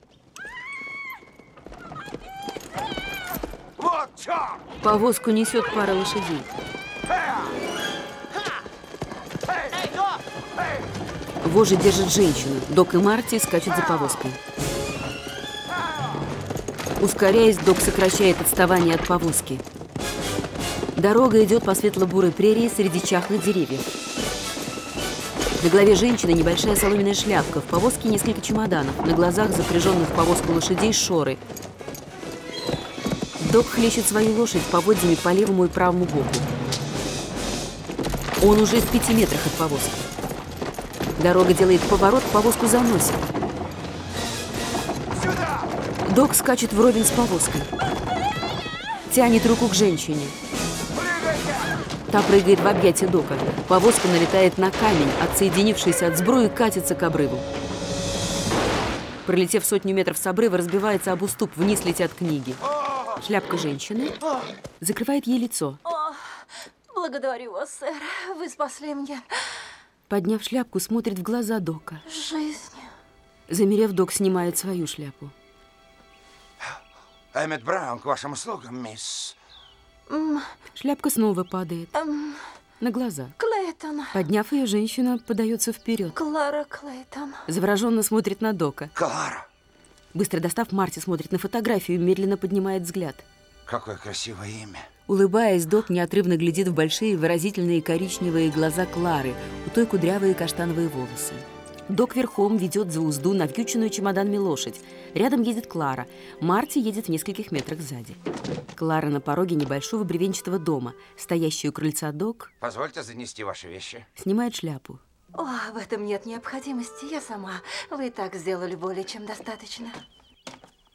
Вот черт! Повозку несет пара лошадей. Эй, Док! Вожжи держит женщину. Док и Марти скачут за повозкой. Ускоряясь, Док сокращает отставание от повозки. Дорога идет по светло-бурой прерии среди чахлых деревьев. На голове женщины небольшая соломенная шляпка. В повозке несколько чемоданов. На глазах запряженных в повозку лошадей шоры. Док хлещет свою лошадь поводьями по левому и правому боку. Он уже в 5 метрах от повозки. Дорога делает поворот, повозку заносит. Сюда! Док скачет вровень с повозкой. Тянет руку к женщине. Та прыгает в объятия Дока. Повозка налетает на камень, отсоединившийся от сбруи, катится к обрыву. Пролетев 100 метров с обрыва, разбивается об уступ, вниз летят книги. Шляпка женщины закрывает ей лицо. О, благодарю вас, сэр. Вы спасли мне Подняв шляпку, смотрит в глаза Дока. жизнь. Замерев, Док снимает свою шляпу. Эммет Браун, к вашим услугам, мисс. Шляпка снова падает на глаза. Клейтон. Подняв ее, женщина подается вперед. Клара Клейтон. Завороженно смотрит на Дока. Клара! Быстро достав, Марти смотрит на фотографию и медленно поднимает взгляд. Какое красивое имя. Улыбаясь, Док неотрывно глядит в большие выразительные коричневые глаза Клары, у той кудрявые каштановые волосы. Док верхом ведет за узду навьюченную чемоданами лошадь. Рядом едет Клара. Марти едет в нескольких метрах сзади. Клара на пороге небольшого бревенчатого дома. Стоящий у крыльца Док Позвольте занести ваши вещи. снимает шляпу. О, в этом нет необходимости. Я сама. Вы и так сделали более чем достаточно.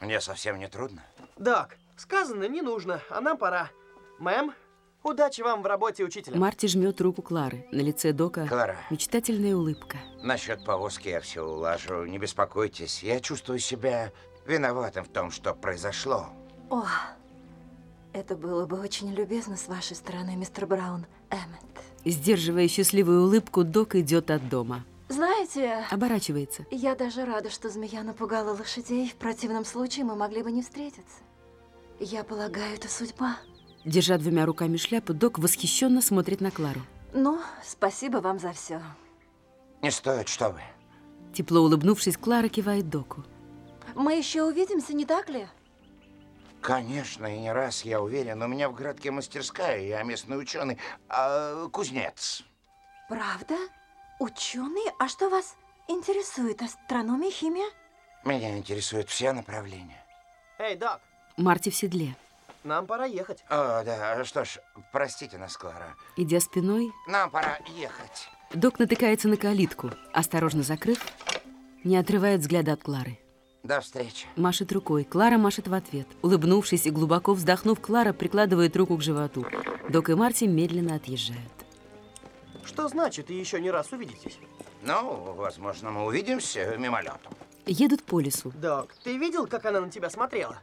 Мне совсем не трудно. Док, сказано не нужно, а нам пора. Мэм, удачи вам в работе учителя. Марти жмет руку Клары. На лице Дока Клара. мечтательная улыбка. Насчет повозки я все улажу. Не беспокойтесь. Я чувствую себя виноватым в том, что произошло. О, это было бы очень любезно с вашей стороны, мистер Браун. Эммет. Сдерживая счастливую улыбку, Док идет от дома. Знаете, Оборачивается. я даже рада, что змея напугала лошадей. В противном случае мы могли бы не встретиться. Я полагаю, это судьба. Держа двумя руками шляпу, Док восхищенно смотрит на Клару. Ну, спасибо вам за все. Не стоит, что вы. Тепло улыбнувшись, Клара кивает Доку. Мы еще увидимся, не так ли? Конечно, и не раз, я уверен. У меня в городке мастерская, я местный ученый, кузнец. Правда? Ученый? А что вас интересует? Астрономия, химия? Меня интересуют все направления. Эй, Док, Марти в седле. нам пора ехать. О, да, что ж, простите нас, Клара. Идя спиной, Нам пора ехать. Док натыкается на калитку. Осторожно закрыв, не отрывает взгляда от Клары. До встречи. Машет рукой. Клара машет в ответ. Улыбнувшись и глубоко вздохнув, Клара прикладывает руку к животу. Док и Марти медленно отъезжают. Что значит, и еще не раз увидитесь? Ну, возможно, мы увидимся мимолетом. Едут по лесу. Док, ты видел, как она на тебя смотрела?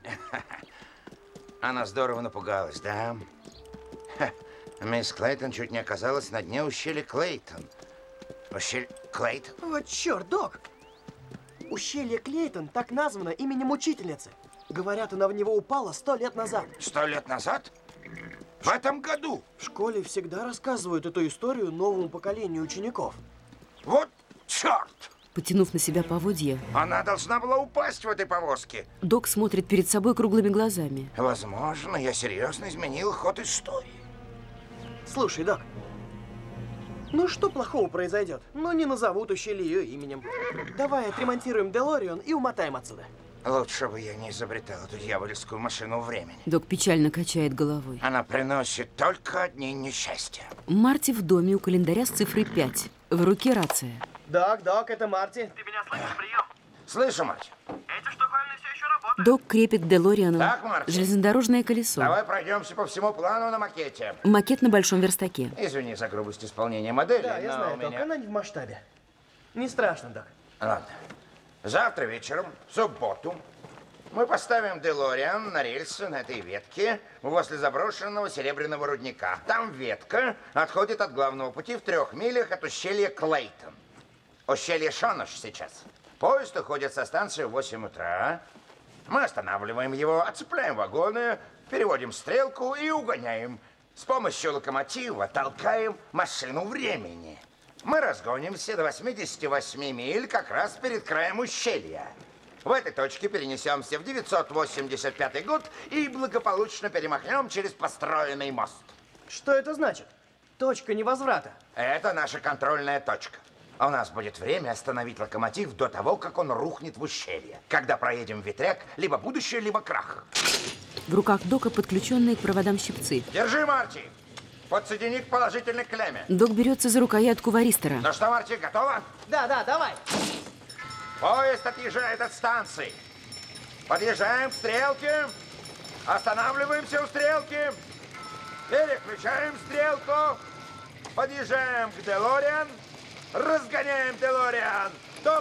Она здорово напугалась, да? Ха, мисс Клейтон чуть не оказалась на дне ущелья Клейтон. Ущелье Клейтон? Вот черт, Док! Ущелье Клейтон так названо именем учительницы. Говорят, она в него упала 100 лет назад. 100 лет назад? В этом году? В школе всегда рассказывают эту историю новому поколению учеников. Вот черт! Потянув на себя поводья, Она должна была упасть в этой повозке. Док смотрит перед собой круглыми глазами. Возможно, я серьезно изменил ход истории. Слушай, Док, ну что плохого произойдет? Ну не назовут ущелье ее именем. Давай отремонтируем Делориан и умотаем отсюда. Лучше бы я не изобретал эту дьявольскую машину времени. Док печально качает головой. Она приносит только одни несчастья. Марти в доме у календаря с цифрой 5. В руке рация. Док, это Марти. Ты меня слышишь, прием? Слышу, мать. Эти штуковины все еще работают. Док крепит к Делориану Так, Марти. железнодорожное колесо. Давай пройдемся по всему плану на макете. Макет на большом верстаке. Извини за грубость исполнения модели, Да, я но знаю, у Док, меня... она не в масштабе. Не страшно, Док. Ладно. Завтра вечером, в субботу, мы поставим Делориан на рельсы на этой ветке возле заброшенного серебряного рудника. Там ветка отходит от главного пути в 3 милях от ущелья Клейтон. Ущелье Шонош сейчас. Поезд уходит со станции в 8 утра. Мы останавливаем его, отцепляем вагоны, переводим стрелку и угоняем. С помощью локомотива толкаем машину времени. Мы разгонимся до 88 миль как раз перед краем ущелья. В этой точке перенесемся в 985 год и благополучно перемахнем через построенный мост. Что это значит? Точка невозврата. Это наша контрольная точка. У нас будет время остановить локомотив до того, как он рухнет в ущелье. Когда проедем в ветряк, либо будущее, либо крах. В руках Дока подключенные к проводам щипцы. Держи, Марти. Подсоедини к положительной клемме. Док берется за рукоятку варистора. Ну что, Марти, готово? Да, давай. Поезд отъезжает от станции. Подъезжаем к стрелке. Останавливаемся у стрелки. Переключаем стрелку. Подъезжаем к Делориан. Разгоняем Делориан до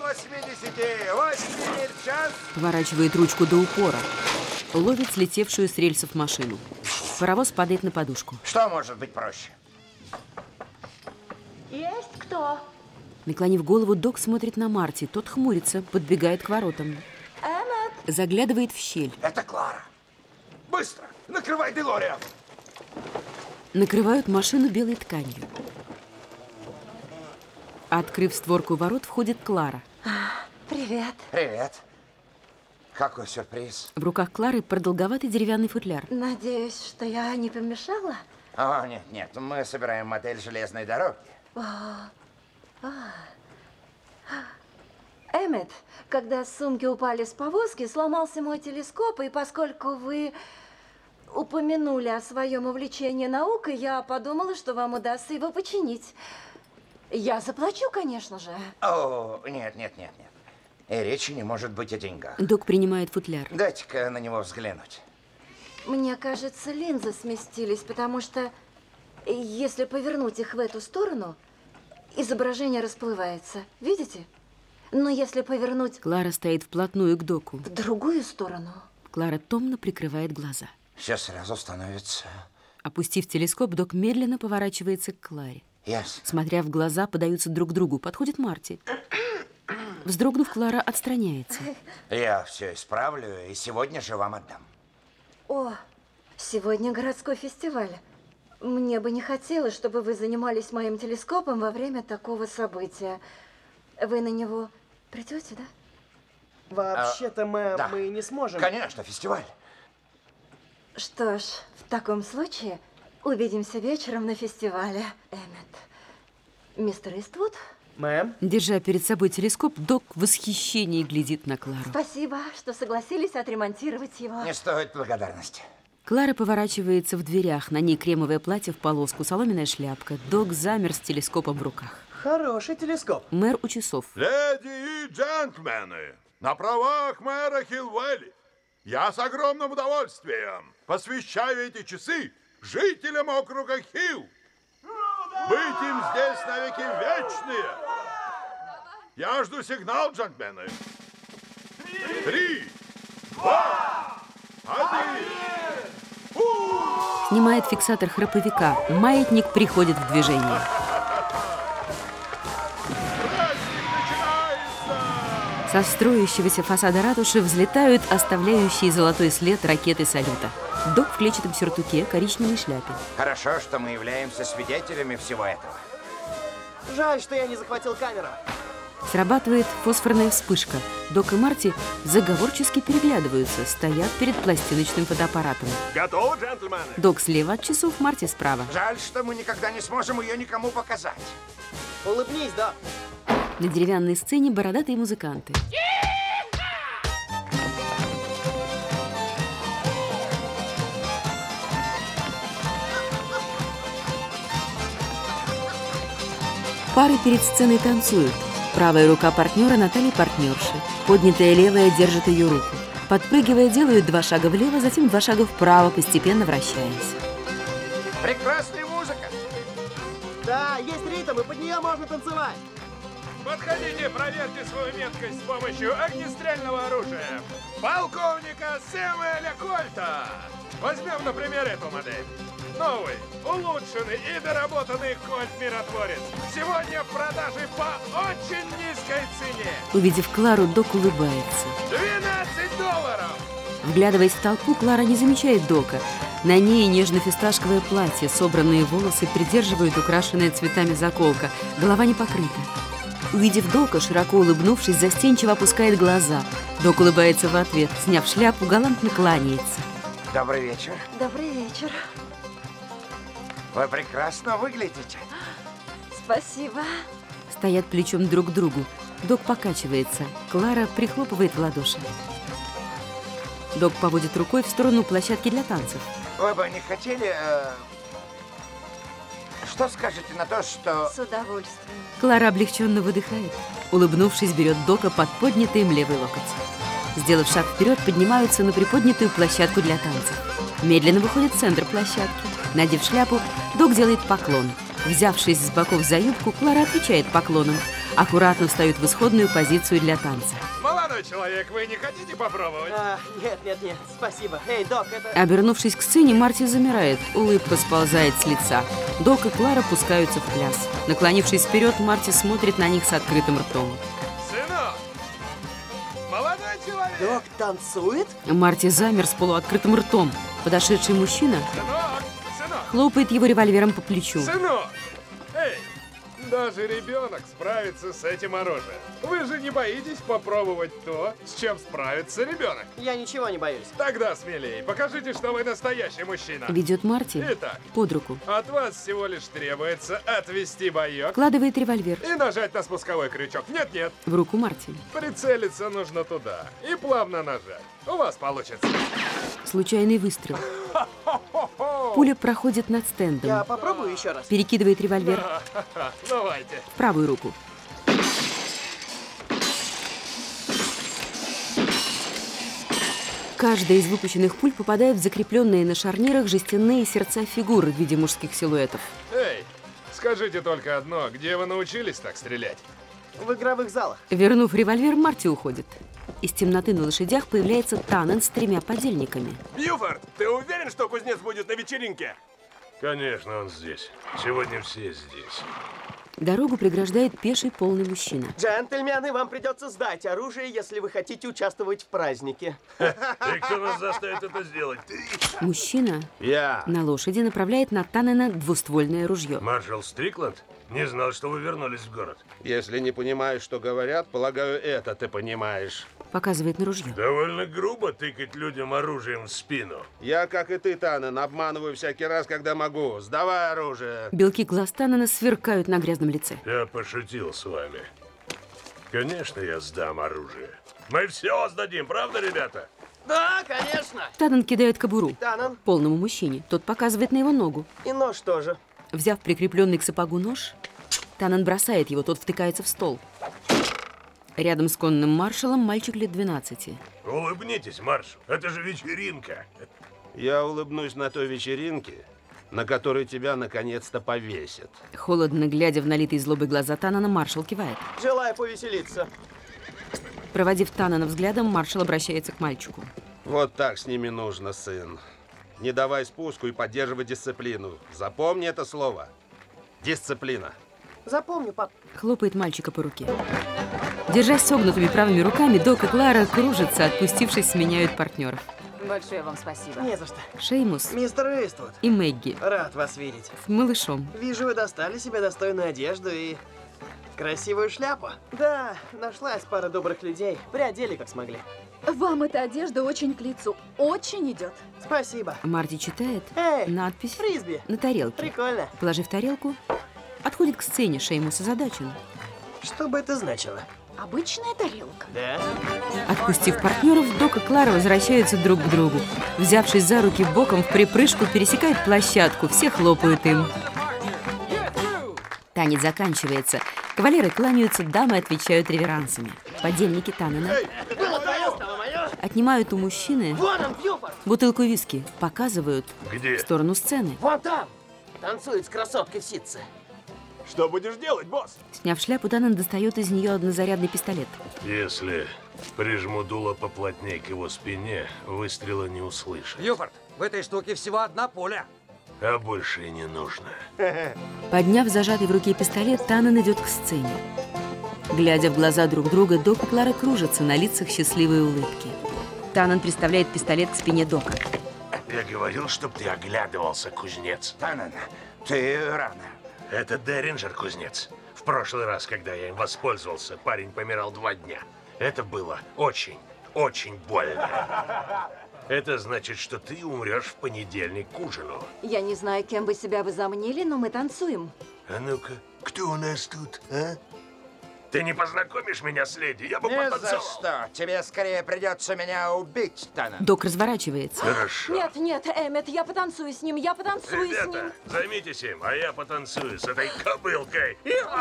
88 миль в час. Поворачивает ручку до упора. Ловит слетевшую с рельсов машину. Паровоз падает на подушку. Что может быть проще? Есть кто? Наклонив голову, Док смотрит на Марти. Тот хмурится, подбегает к воротам. Эммет? Заглядывает в щель. Это Клара. Быстро, накрывай Делориан. Накрывают машину белой тканью. Открыв створку ворот, входит Клара. Привет. Привет. Какой сюрприз. В руках Клары продолговатый деревянный футляр. Надеюсь, что я не помешала? О, нет, мы собираем модель железной дороги. Эммет, когда сумки упали с повозки, сломался мой телескоп, и поскольку вы упомянули о своем увлечении наукой, я подумала, что вам удастся его починить. Я заплачу, конечно же. О, нет. И речи не может быть о деньгах. Док принимает футляр. Дайте-ка на него взглянуть. Мне кажется, линзы сместились, потому что если повернуть их в эту сторону, изображение расплывается. Видите? Но если повернуть Клара стоит вплотную к доку. в другую сторону... Клара томно прикрывает глаза. Все сразу становится... Опустив телескоп, док медленно поворачивается к Кларе. Ясно. Смотря в глаза, подаются друг другу. Подходит Марти. Вздрогнув, Клара отстраняется. Я все исправлю и сегодня же вам отдам. О, сегодня городской фестиваль. Мне бы не хотелось, чтобы вы занимались моим телескопом во время такого события. Вы на него придете, да? Вообще-то, мэм, да. мы не сможем. Конечно, фестиваль. Что ж, в таком случае увидимся вечером на фестивале, Эммет. Мистер Иствуд? Мэм? Держа перед собой телескоп, док в восхищении глядит на Клару. Спасибо, что согласились отремонтировать его. Не стоит благодарности. Клара поворачивается в дверях. На ней кремовое платье в полоску, соломенная шляпка. Док замер с телескопом в руках. Хороший телескоп. Мэр у часов. Леди и джентльмены, на правах мэра Хилл-Вэлли, я с огромным удовольствием посвящаю эти часы жителям округа Хилл. Быть им здесь навеки вечные. Я жду сигнал, джентльмены. 3, 2, 1. Снимает фиксатор храповика. Маятник приходит в движение. Со строящегося фасада ратуши взлетают оставляющие золотой след ракеты салюта. Док в клетчатом сюртуке, коричневой шляпе. Хорошо, что мы являемся свидетелями всего этого. Жаль, что я не захватил камеру. Срабатывает фосфорная вспышка. Док и Марти заговорчески переглядываются, стоят перед пластиночным фотоаппаратом. Готовы, джентльмены? Док слева от часов, Марти справа. Жаль, что мы никогда не сможем ее никому показать. Улыбнись, да. На деревянной сцене бородатые музыканты. Пары перед сценой танцуют. Правая рука партнера Натальи партнерши. Поднятая левая держит ее руку. Подпрыгивая, делают 2 шага влево, затем 2 шага вправо, постепенно вращаясь. Прекрасная музыка. Да, есть ритм, и под нее можно танцевать. Подходите, проверьте свою меткость с помощью огнестрельного оружия. Полковника Сэмюэля Кольта. Возьмем, например, эту модель. Новый, улучшенный и доработанный Кольт-миротворец. Сегодня в продаже по очень низкой цене. Увидев Клару, Док улыбается. $12. Вглядываясь в толпу, Клара не замечает Дока. На ней нежно-фисташковое платье, собранные волосы придерживают украшенная цветами заколка. Голова не покрыта. Увидев Дока, широко улыбнувшись, застенчиво опускает глаза. Док улыбается в ответ, сняв шляпу, галантно кланяется. Добрый вечер. Добрый вечер. Вы прекрасно выглядите. Спасибо. Стоят плечом друг к другу. Док покачивается. Клара прихлопывает в ладоши. Док поводит рукой в сторону площадки для танцев. Вы бы не хотели... Что скажете на то, что... С удовольствием. Клара облегченно выдыхает. Улыбнувшись, берет Дока под поднятый им левый локоть. Сделав шаг вперед, поднимаются на приподнятую площадку для танцев. Медленно выходит в центр площадки. Надев шляпу, Док делает поклон. Взявшись с боков за юбку, Клара отвечает поклоном. Аккуратно встают в исходную позицию для танца. Молодой человек, вы не хотите попробовать? Нет, спасибо. Эй, Док, это... Обернувшись к сцене, Марти замирает. Улыбка сползает с лица. Док и Клара пускаются в пляс. Наклонившись вперед, Марти смотрит на них с открытым ртом. Сынок! Молодой человек! Док танцует? Марти замер с полуоткрытым ртом. Подошедший мужчина Сынок! хлопает его револьвером по плечу. Сынок! Эй! Даже ребенок справится с этим оружием. Вы же не боитесь попробовать то, с чем справится ребенок? Я ничего не боюсь. Тогда смелее. Покажите, что вы настоящий мужчина. Ведет Марти Итак, под руку. от вас всего лишь требуется отвести боек Вкладывает револьвер и нажать на спусковой крючок. Нет. в руку Марти. Прицелиться нужно туда и плавно нажать. У вас получится. Случайный выстрел. Пуля проходит над стендом. Я попробую еще раз. Перекидывает револьвер Давайте. в правую руку. Каждая из выпущенных пуль попадает в закрепленные на шарнирах жестяные сердца фигур в виде мужских силуэтов. Эй, скажите только одно, где вы научились так стрелять? В игровых залах. Вернув револьвер, Марти уходит. Из темноты на лошадях появляется Таннен с 3 подельниками. Бьюфорд, ты уверен, что кузнец будет на вечеринке? Конечно, он здесь. Сегодня все здесь. Дорогу преграждает пеший полный мужчина. Джентльмены, вам придется сдать оружие, если вы хотите участвовать в празднике. И кто нас заставит это сделать? Ты? Мужчина Я. на лошади направляет на Таннена двуствольное ружье. Маршал Стрикланд? Не знал, что вы вернулись в город. Если не понимаешь, что говорят, полагаю, это ты понимаешь. Показывает на ружье. Довольно грубо тыкать людям оружием в спину. Я, как и ты, Таннен, обманываю всякий раз, когда могу. Сдавай оружие. Белки глаз Таннена сверкают на грязном лице. Я пошутил с вами. Конечно, я сдам оружие. Мы все сдадим, правда, ребята? Да, конечно. Таннен кидает кобуру Таннен. полному мужчине. Тот показывает на его ногу. И нож тоже. Взяв прикрепленный к сапогу нож, Таннен бросает его, тот втыкается в стол. Рядом с конным маршалом мальчик лет 12. Улыбнитесь, маршал. Это же вечеринка. Я улыбнусь на той вечеринке, на которой тебя наконец-то повесят. Холодно глядя в налитые злобой глаза Таннена, маршал кивает. Желаю повеселиться. Проводив Таннена взглядом, маршал обращается к мальчику. Вот так с ними нужно, сын. Не давай спуску и поддерживай дисциплину. Запомни это слово. Дисциплина. Запомню, пап. Хлопает мальчика по руке. Держась согнутыми правыми руками, Док и Клара кружатся, отпустившись, сменяют партнеров. Большое вам спасибо. Не за что. Шеймус Мистер Иствуд. и Мэгги Рад вас видеть. с малышом. Вижу, вы достали себе достойную одежду и красивую шляпу. Да, нашлась пара добрых людей. Приодели, как смогли. Вам эта одежда очень к лицу. Очень идет. Спасибо. Марти читает Эй, надпись фрисби. на тарелке. Прикольно. Положив тарелку, отходит к сцене. Шеймус озадачен. Что бы это значило? Обычная тарелка. Да? Отпустив партнеров, Док и Клара возвращаются друг к другу. Взявшись за руки боком, в припрыжку пересекают площадку. Все хлопают им. Танец заканчивается. Кавалеры кланяются, дамы отвечают реверансами. Подельники Таннена Было твое, стало мое. отнимают у мужчины Вон он, Бьюфорд. бутылку виски, показывают Где? в сторону сцены. Вон там. Танцует с красоткой в ситце. Что будешь делать, босс? Сняв шляпу, Таннен достает из нее однозарядный пистолет. Если прижму дуло поплотнее к его спине, выстрела не услышит. Бьюфорд, в этой штуке всего одна пуля. А больше и не нужно. Подняв зажатый в руке пистолет, Таннен идет к сцене. Глядя в глаза друг друга, Док и Клара кружатся, на лицах счастливые улыбки. Таннен приставляет пистолет к спине Дока. Я говорил, чтоб ты оглядывался, кузнец. Таннен, ты рано. Это Деринджер, кузнец. В прошлый раз, когда я им воспользовался, парень помирал 2 дня. Это было очень, очень больно. Это значит, что ты умрешь в понедельник к ужину. Я не знаю, кем вы себя возомнили, но мы танцуем. А ну-ка, кто у нас тут, а? Ты не познакомишь меня с леди? Я бы Ни за потанцевал. что. Тебе скорее придется меня убить, Таннен. Док разворачивается. Хорошо. Нет, нет, Эммет, я потанцую с ним, я потанцую с ним. Ребята, займитесь им, а я потанцую с этой кобылкой.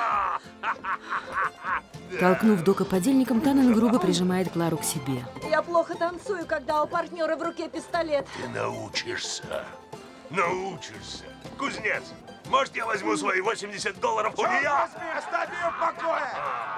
Толкнув Дока подельником, Таннен грубо прижимает Клару к себе. Я плохо танцую, когда у партнера в руке пистолет. Ты научишься. Научишься. Кузнец, может, я возьму свои $80 у нее? Оставь ее в покое!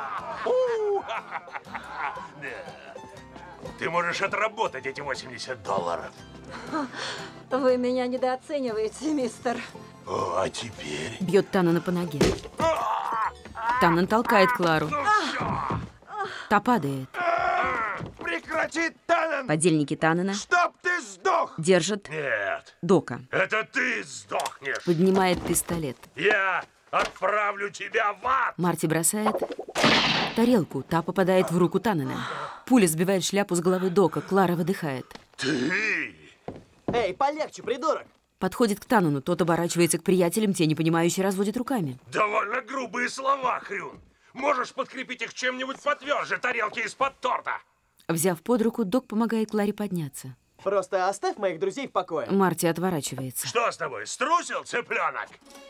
Да. Ты можешь отработать эти $80. Вы меня недооцениваете, мистер. О, а теперь... Бьет Таннена по ноге. Таннен толкает Клару. Та падает. Прекрати, Таннен! Подельники Таннена Чтоб ты сдох! держат Нет, Дока. это ты сдохнешь. Поднимает пистолет. Я отправлю тебя в ад. Марти бросает тарелку. Та попадает в руку Таннена. Пуля сбивает шляпу с головы Дока. Клара выдыхает. Ты... Эй, полегче, придурок. Подходит к Таннену. Тот оборачивается к приятелям. Те, непонимающе, разводят руками. Довольно грубые слова, Хрюн. Можешь подкрепить их чем-нибудь потверже тарелки из-под торта. Взяв под руку, Док помогает Кларе подняться. Просто оставь моих друзей в покое. Марти отворачивается. Что с тобой, струсил, цыпленок?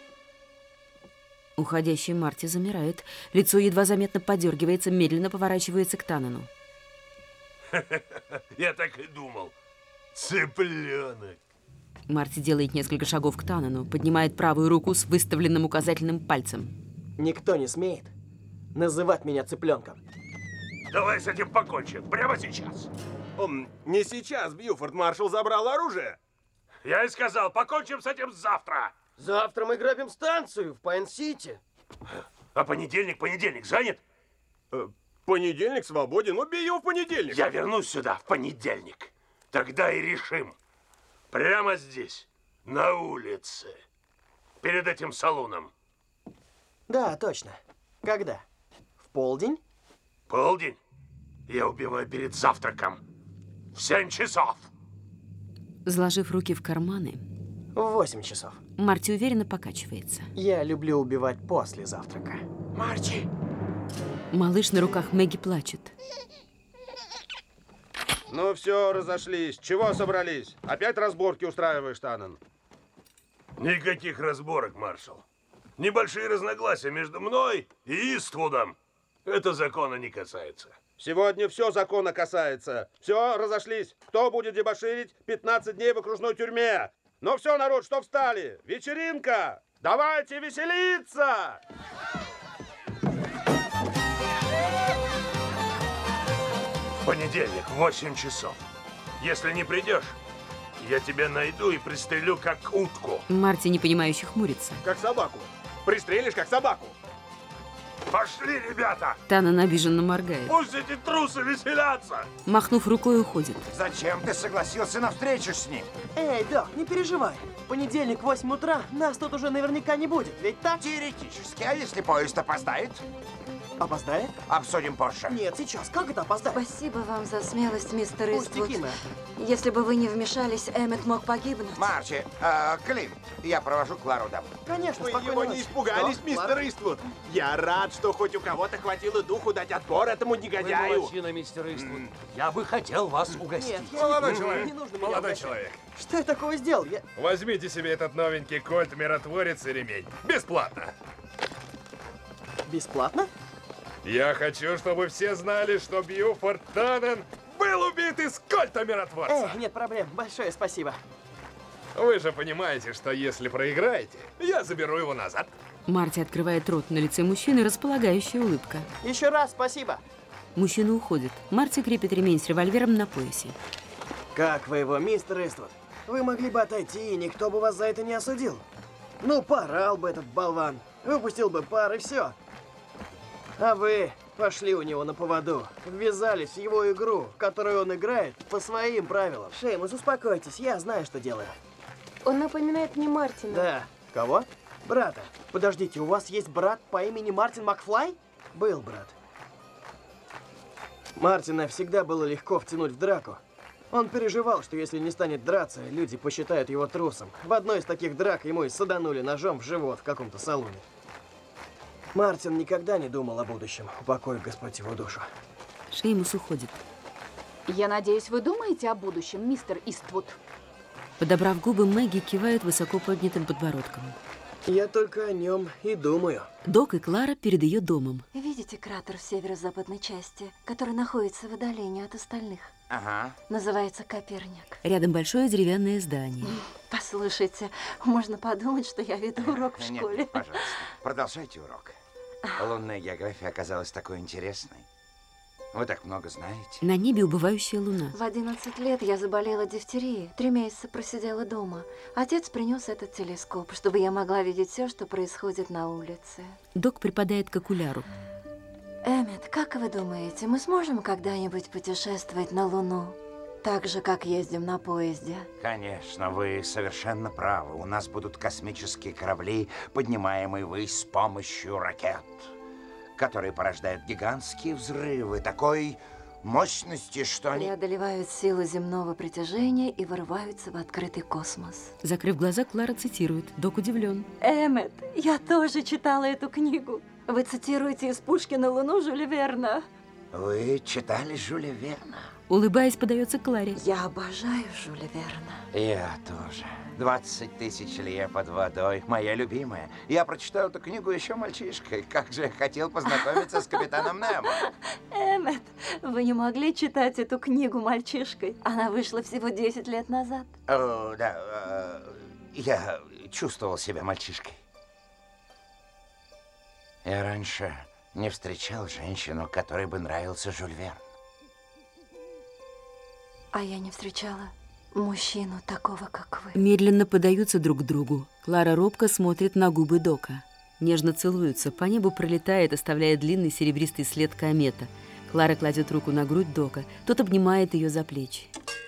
Уходящий Марти замирает. Лицо едва заметно подергивается, медленно поворачивается к Таннену. Я так и думал. Цыпленок. Марти делает несколько шагов к Танану, поднимает правую руку с выставленным указательным пальцем. Никто не смеет называть меня цыпленком. Давай с этим покончим. Прямо сейчас. Не сейчас Бьюфорд Маршал забрал оружие. Я и сказал, покончим с этим завтра. Завтра мы грабим станцию в Пайн-Сити. А понедельник занят? Понедельник свободен, убей его в понедельник. Я вернусь сюда в понедельник. Тогда и решим. Прямо здесь, на улице. Перед этим салоном. Да, точно. Когда? В полдень? Полдень? Я убиваю перед завтраком. В 7 часов. Сложив руки в карманы, В 8 часов. Марти уверенно покачивается. Я люблю убивать после завтрака. Марти! Малыш на руках Мэгги плачет. Ну все, разошлись. Чего собрались? Опять разборки устраиваешь, Танан? Никаких разборок, маршал. Небольшие разногласия между мной и Иствудом. Это закона не касается. Сегодня все закона касается. Все, разошлись. Кто будет дебоширить? 15 дней в окружной тюрьме. Ну все, народ, что встали? Вечеринка! Давайте веселиться! В понедельник в 8 часов. Если не придешь, я тебя найду и пристрелю как утку. Марти непонимающе хмурится. Как собаку. Пристрелишь, как собаку. Пошли, ребята! Танан обиженно моргает. Пусть эти трусы веселятся! Махнув рукой, уходит. Зачем ты согласился на встречу с ним? Эй, Док, не переживай. В понедельник в 8 утра нас тут уже наверняка не будет, ведь так? Теоретически, а если поезд опоздает? Опоздает? Обсудим позже. Нет, сейчас. Как это опоздает? Спасибо вам за смелость, мистер Иствуд. Пустяки, мэм. Если бы вы не вмешались, Эммет мог погибнуть. Марти, Клинт, я провожу Клару домой. Конечно, Вы спокойной его не ночи. испугались, Что, мистер Клара? Иствуд. Я рад, что хоть у кого-то хватило духу дать отпор этому негодяю. мистер Иствуд. Я бы хотел вас угостить. Нет, я Молодой не, человек, не нужно меня молодой угощать. человек. Что я такого сделал? Я... Возьмите себе этот новенький кольт миротворец и ремень. Бесплатно. Бесплатно? Я хочу, чтобы все знали, что Бьюфорд Танан был убит из кольта миротворца. Нет проблем. Большое спасибо. Вы же понимаете, что если проиграете, я заберу его назад. Марти открывает рот, на лице мужчины располагающая улыбка. Еще раз спасибо. Мужчина уходит. Марти крепит ремень с револьвером на поясе. Как вы его, мистер Иствуд? Вы могли бы отойти, и никто бы вас за это не осудил. Ну, поорал бы этот болван, выпустил бы пар, и все. А вы пошли у него на поводу, ввязались в его игру, в которую он играет по своим правилам. Шеймус, успокойтесь, я знаю, что делаю. Он напоминает мне Мартина. Да. Кого? Брата. Подождите, у вас есть брат по имени Мартин Макфлай? Был брат. Мартина всегда было легко втянуть в драку. Он переживал, что если не станет драться, люди посчитают его трусом. В одной из таких драк ему и саданули ножом в живот в каком-то салоне. Мартин никогда не думал о будущем. Упокой Господь его душу. Шеймус уходит. Я надеюсь, вы думаете о будущем, мистер Иствуд? Подобрав губы, Мэгги кивает высоко поднятым подбородком. Я только о нем и думаю. Док и Клара перед ее домом. Видите кратер в северо-западной части, который находится в удалении от остальных? Ага. Называется Коперник. Рядом большое деревянное здание. Послушайте, можно подумать, что я веду урок в школе. Нет, пожалуйста, продолжайте урок. Лунная география оказалась такой интересной. Вы так много знаете. На небе убывающая луна. В 11 лет я заболела дифтерией. 3 месяца просидела дома. Отец принес этот телескоп, чтобы я могла видеть все, что происходит на улице. Док припадает к окуляру. Эммет, как вы думаете, мы сможем когда-нибудь путешествовать на Луну? Так же, как ездим на поезде? Конечно, вы совершенно правы. У нас будут космические корабли, поднимаемые ввысь с помощью ракет, которые порождают гигантские взрывы такой мощности, что они... Преодолевают силу земного притяжения и вырываются в открытый космос. Закрыв глаза, Клара цитирует. Док удивлен. Эммет, я тоже читала эту книгу. Вы цитируете из Пушкина «Луну» Жюля Верна. Вы читали Жюля Верна? Улыбаясь, подается к Кларе. Я обожаю Жюля Верна. Я тоже. 20 тысяч лье под водой. Моя любимая. Я прочитал эту книгу еще мальчишкой. Как же я хотел познакомиться с капитаном Немо. Эммет, вы не могли читать эту книгу мальчишкой? Она вышла всего 10 лет назад. О, да, я чувствовал себя мальчишкой. Я раньше не встречал женщину, которой бы нравился Жюль Верн. А я не встречала мужчину такого, как вы. Медленно подаются друг к другу. Клара робко смотрит на губы Дока. Нежно целуются. По небу пролетает, оставляя длинный серебристый след комета. Клара кладет руку на грудь Дока. Тот обнимает ее за плечи.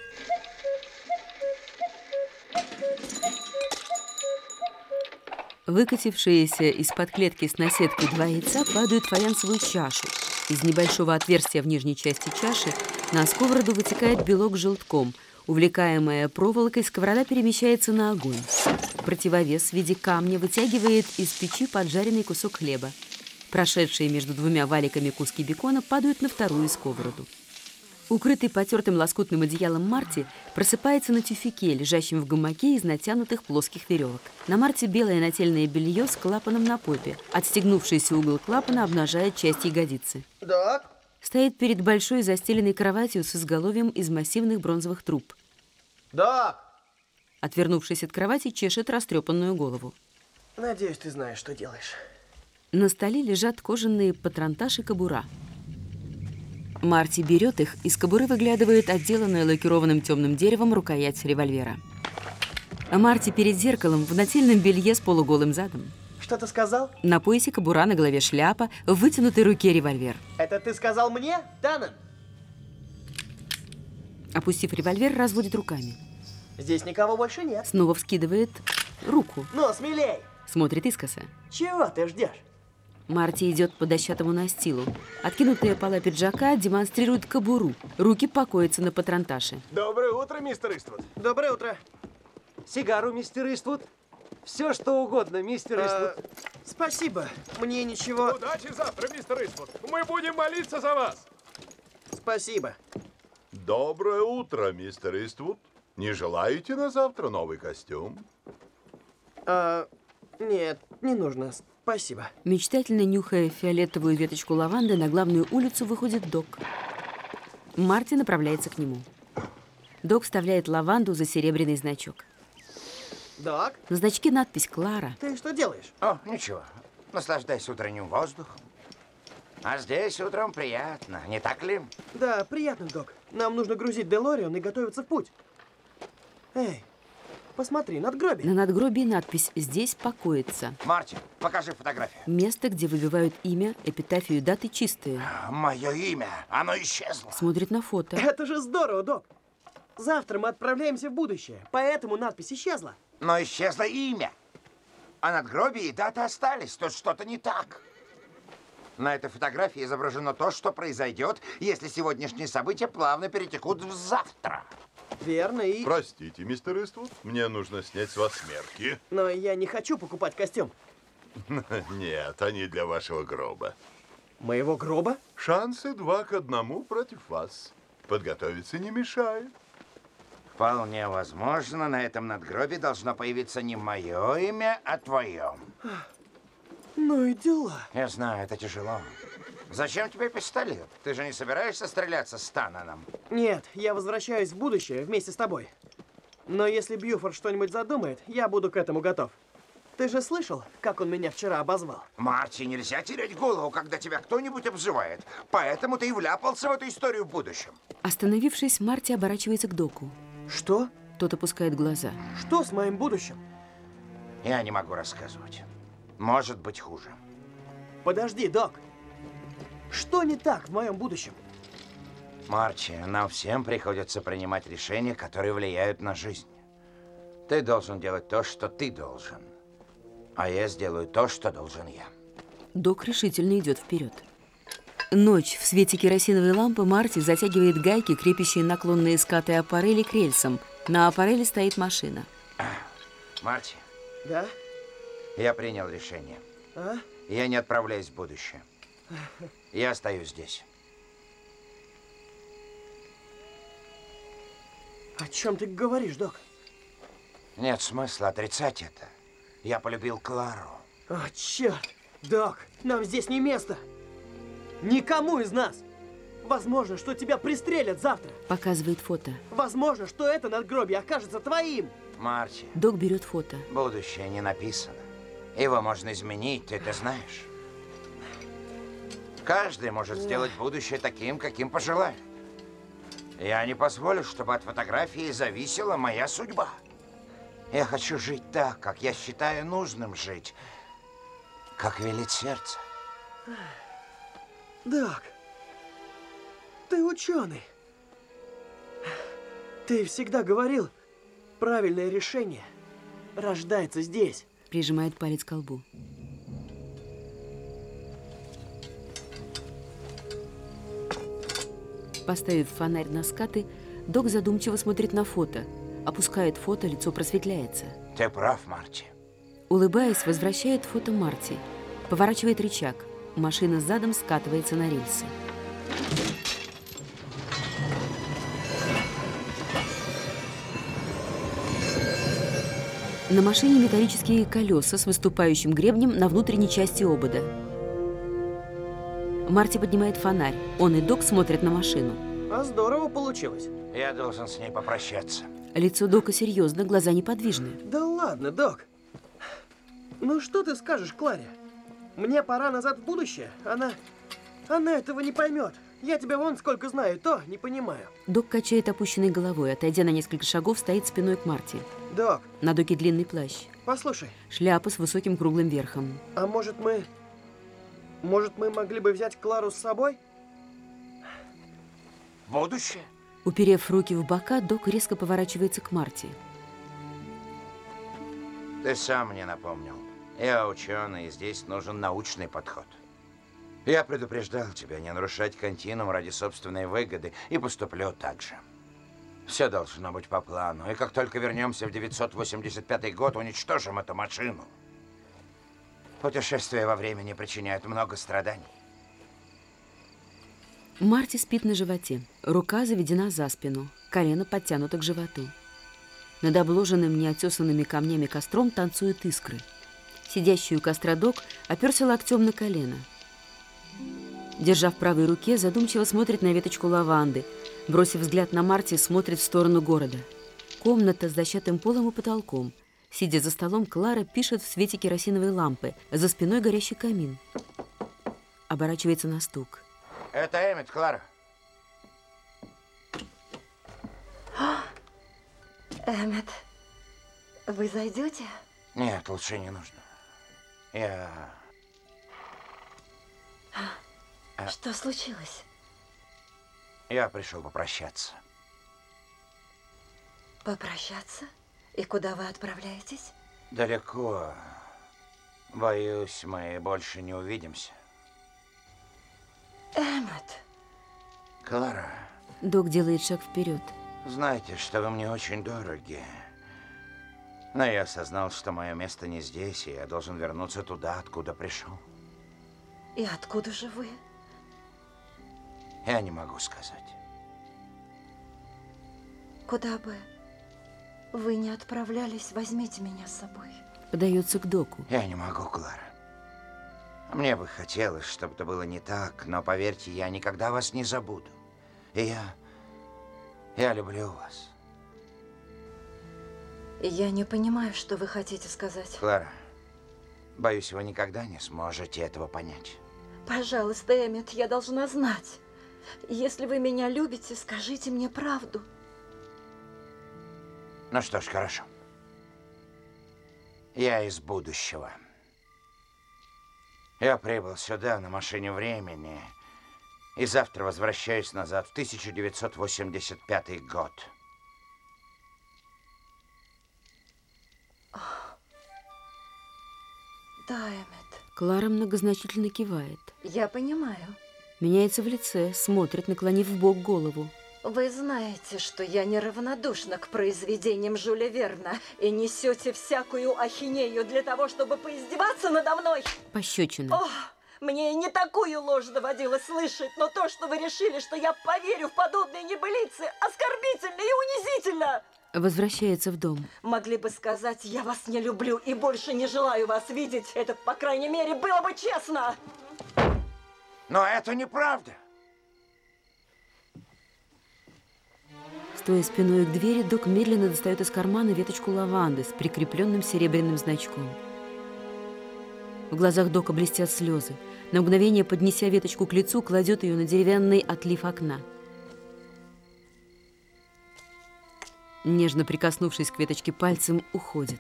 Выкатившиеся из-под клетки с наседкой 2 яйца падают в фаянсовую чашу. Из небольшого отверстия в нижней части чаши на сковороду вытекает белок с желтком. Увлекаемая проволокой, сковорода перемещается на огонь. Противовес в виде камня вытягивает из печи поджаренный кусок хлеба. Прошедшие между 2 валиками куски бекона падают на вторую сковороду. Укрытый потертым лоскутным одеялом Марти просыпается на тюфяке, лежащем в гамаке из натянутых плоских веревок. На Марти белое нательное белье с клапаном на попе. Отстегнувшийся угол клапана обнажает часть ягодицы. Док? Стоит перед большой застеленной кроватью с изголовьем из массивных бронзовых труб. Док! Отвернувшись от кровати, чешет растрепанную голову. Надеюсь, ты знаешь, что делаешь. На столе лежат кожаные патронтаж и кобура. Марти берет их, из кобуры выглядывает отделанная лакированным темным деревом рукоять револьвера. Марти перед зеркалом в нательном белье с полуголым задом. Что ты сказал? На поясе кобура, на голове шляпа, в вытянутой руке револьвер. Это ты сказал мне, Таннен? Опустив револьвер, разводит руками. Здесь никого больше нет. Снова вскидывает руку. Ну, смелей! Смотрит искоса. Чего ты ждешь? Марти идет по дощатому настилу. Откинутая пола пиджака демонстрирует кобуру. Руки покоятся на патронташе. Доброе утро, мистер Иствуд. Доброе утро. Сигару, мистер Иствуд? Все, что угодно, мистер Иствуд. Спасибо. Мне ничего... Удачи завтра, мистер Иствуд. Мы будем молиться за вас. Спасибо. Доброе утро, мистер Иствуд. Не желаете на завтра новый костюм? Нет, не нужно. Спасибо. Мечтательно нюхая фиолетовую веточку лаванды, на главную улицу выходит Док. Марти направляется к нему. Док вставляет лаванду за серебряный значок. Док? На значке надпись «Клара». Ты что делаешь? О, ничего. Наслаждайся утренним воздухом. А здесь утром приятно, не так ли? Да, приятно, Док. Нам нужно грузить Делориан и готовиться в путь. Эй, посмотри, надгробие. На надгробии надпись «Здесь покоится». Марти, покажи фотографию. Место, где выбивают имя, эпитафию, даты чистые. Мое имя, оно исчезло. Смотрит на фото. Это же здорово, Док. Завтра мы отправляемся в будущее, поэтому надпись исчезла. Но исчезло имя. А надгробие и даты остались. Тут что-то не так. На этой фотографии изображено то, что произойдет, если сегодняшние события плавно перетекут в завтра. Верно, и... Простите, мистер Иствуд, мне нужно снять с вас мерки. Но я не хочу покупать костюм. Нет, они для вашего гроба. Моего гроба? Шансы 2 к 1 против вас. Подготовиться не мешает. Вполне возможно, на этом надгробии должно появиться не мое имя, а твое. Ну и дела. Я знаю, это тяжело. Зачем тебе пистолет? Ты же не собираешься стреляться с Танненом? Нет, я возвращаюсь в будущее вместе с тобой. Но если Бьюфорд что-нибудь задумает, я буду к этому готов. Ты же слышал, как он меня вчера обозвал? Марти, нельзя терять голову, когда тебя кто-нибудь обзывает. Поэтому ты и вляпался в эту историю в будущем. Остановившись, Марти оборачивается к Доку. Что? Тот опускает глаза. Что с моим будущим? Я не могу рассказывать. Может быть хуже. Подожди, Док. Что не так в моем будущем? Марти, нам всем приходится принимать решения, которые влияют на жизнь. Ты должен делать то, что ты должен. А я сделаю то, что должен я. Док решительно идет вперед. Ночь. В свете керосиновой лампы Марти затягивает гайки, крепящие наклонные скаты аппарели к рельсам. На аппарели стоит машина. Марти. Да? Я принял решение. А? Я не отправляюсь в будущее. Я остаюсь здесь. О чем ты говоришь, док? Нет смысла отрицать это. Я полюбил Клару. О, черт! Док, нам здесь не место. Никому из нас. Возможно, что тебя пристрелят завтра. Показывает фото. Возможно, что это надгробие окажется твоим. Марти. Док берет фото. Будущее не написано. Его можно изменить, ты это знаешь. Каждый может сделать будущее таким, каким пожелает. Я не позволю, чтобы от фотографии зависела моя судьба. Я хочу жить так, как я считаю нужным жить. Как велит сердце. Док, ты ученый. Ты всегда говорил, правильное решение рождается здесь. Прижимает палец к колбу. Поставив фонарь на скаты, док задумчиво смотрит на фото. Опускает фото, лицо просветляется. Ты прав, Марти. Улыбаясь, возвращает фото Марти. Поворачивает рычаг. Машина задом скатывается на рельсы. На машине металлические колеса с выступающим гребнем на внутренней части обода. Марти поднимает фонарь. Он и док смотрят на машину. А здорово получилось. Я должен с ней попрощаться. Лицо дока серьезно, глаза неподвижны. Да ладно, док. Ну что ты скажешь Кларе? Мне пора назад в будущее. Она этого не поймет. Я тебя вон сколько знаю, то не понимаю. Док качает опущенной головой, отойдя на несколько шагов, стоит спиной к Марти. Док. На доке длинный плащ. Послушай. Шляпа с высоким круглым верхом. А может мы могли бы взять Клару с собой? Будущее? Уперев руки в бока, док резко поворачивается к Марти. Ты сам мне напомнил. Я ученый, и здесь нужен научный подход. Я предупреждал тебя не нарушать континуум ради собственной выгоды, и поступлю так же. Все должно быть по плану, и как только вернемся в 985 год, уничтожим эту машину. Путешествия во времени причиняют много страданий. Марти спит на животе. Рука заведена за спину, колено подтянуто к животу. Над обложенным неотесанными камнями костром танцуют искры. Сидящий у костра док оперся локтем на колено. Держа в правой руке, задумчиво смотрит на веточку лаванды. Бросив взгляд на Марти, смотрит в сторону города. Комната с дощатым полом и потолком. Сидя за столом, Клара пишет в свете керосиновой лампы. За спиной горящий камин. Оборачивается на стук. Это Эммет, Клара. Эммет, вы зайдете? Нет, лучше не нужно. Что случилось? Я пришел попрощаться. Попрощаться? И куда вы отправляетесь? Далеко. Боюсь, мы больше не увидимся. Эммет. Клара. Док делает шаг вперед. Знаете, что вы мне очень дороги. Но я осознал, что мое место не здесь, и я должен вернуться туда, откуда пришел. И откуда же вы? Я не могу сказать. Куда бы вы не отправлялись, возьмите меня с собой. Подается к доку. Я не могу, Клара. Мне бы хотелось, чтобы это было не так, но поверьте, я никогда вас не забуду. И я люблю вас. Я не понимаю, что вы хотите сказать. Клара, боюсь, вы никогда не сможете этого понять. Пожалуйста, Эммет, я должна знать. Если вы меня любите, скажите мне правду. Ну что ж, хорошо. Я из будущего. Я прибыл сюда на машине времени и завтра возвращаюсь назад в 1985 год. Да, Эммет. Клара многозначительно кивает. Я понимаю. Меняется в лице, смотрит, наклонив в бок голову. Вы знаете, что я неравнодушна к произведениям Жюля Верна и несете всякую ахинею для того, чтобы поиздеваться надо мной. Пощечина. О, Мне и не такую ложь доводилось слышать, но то, что вы решили, что я поверю в подобные небылицы, оскорбительно и унизительно. Возвращается в дом. Могли бы сказать, я вас не люблю и больше не желаю вас видеть. Это, по крайней мере, было бы честно. Но это неправда. Стоя спиной к двери, Док медленно достает из кармана веточку лаванды с прикрепленным серебряным значком. В глазах Дока блестят слезы. На мгновение, поднеся веточку к лицу, кладет ее на деревянный отлив окна. Нежно прикоснувшись к веточке пальцем, уходит.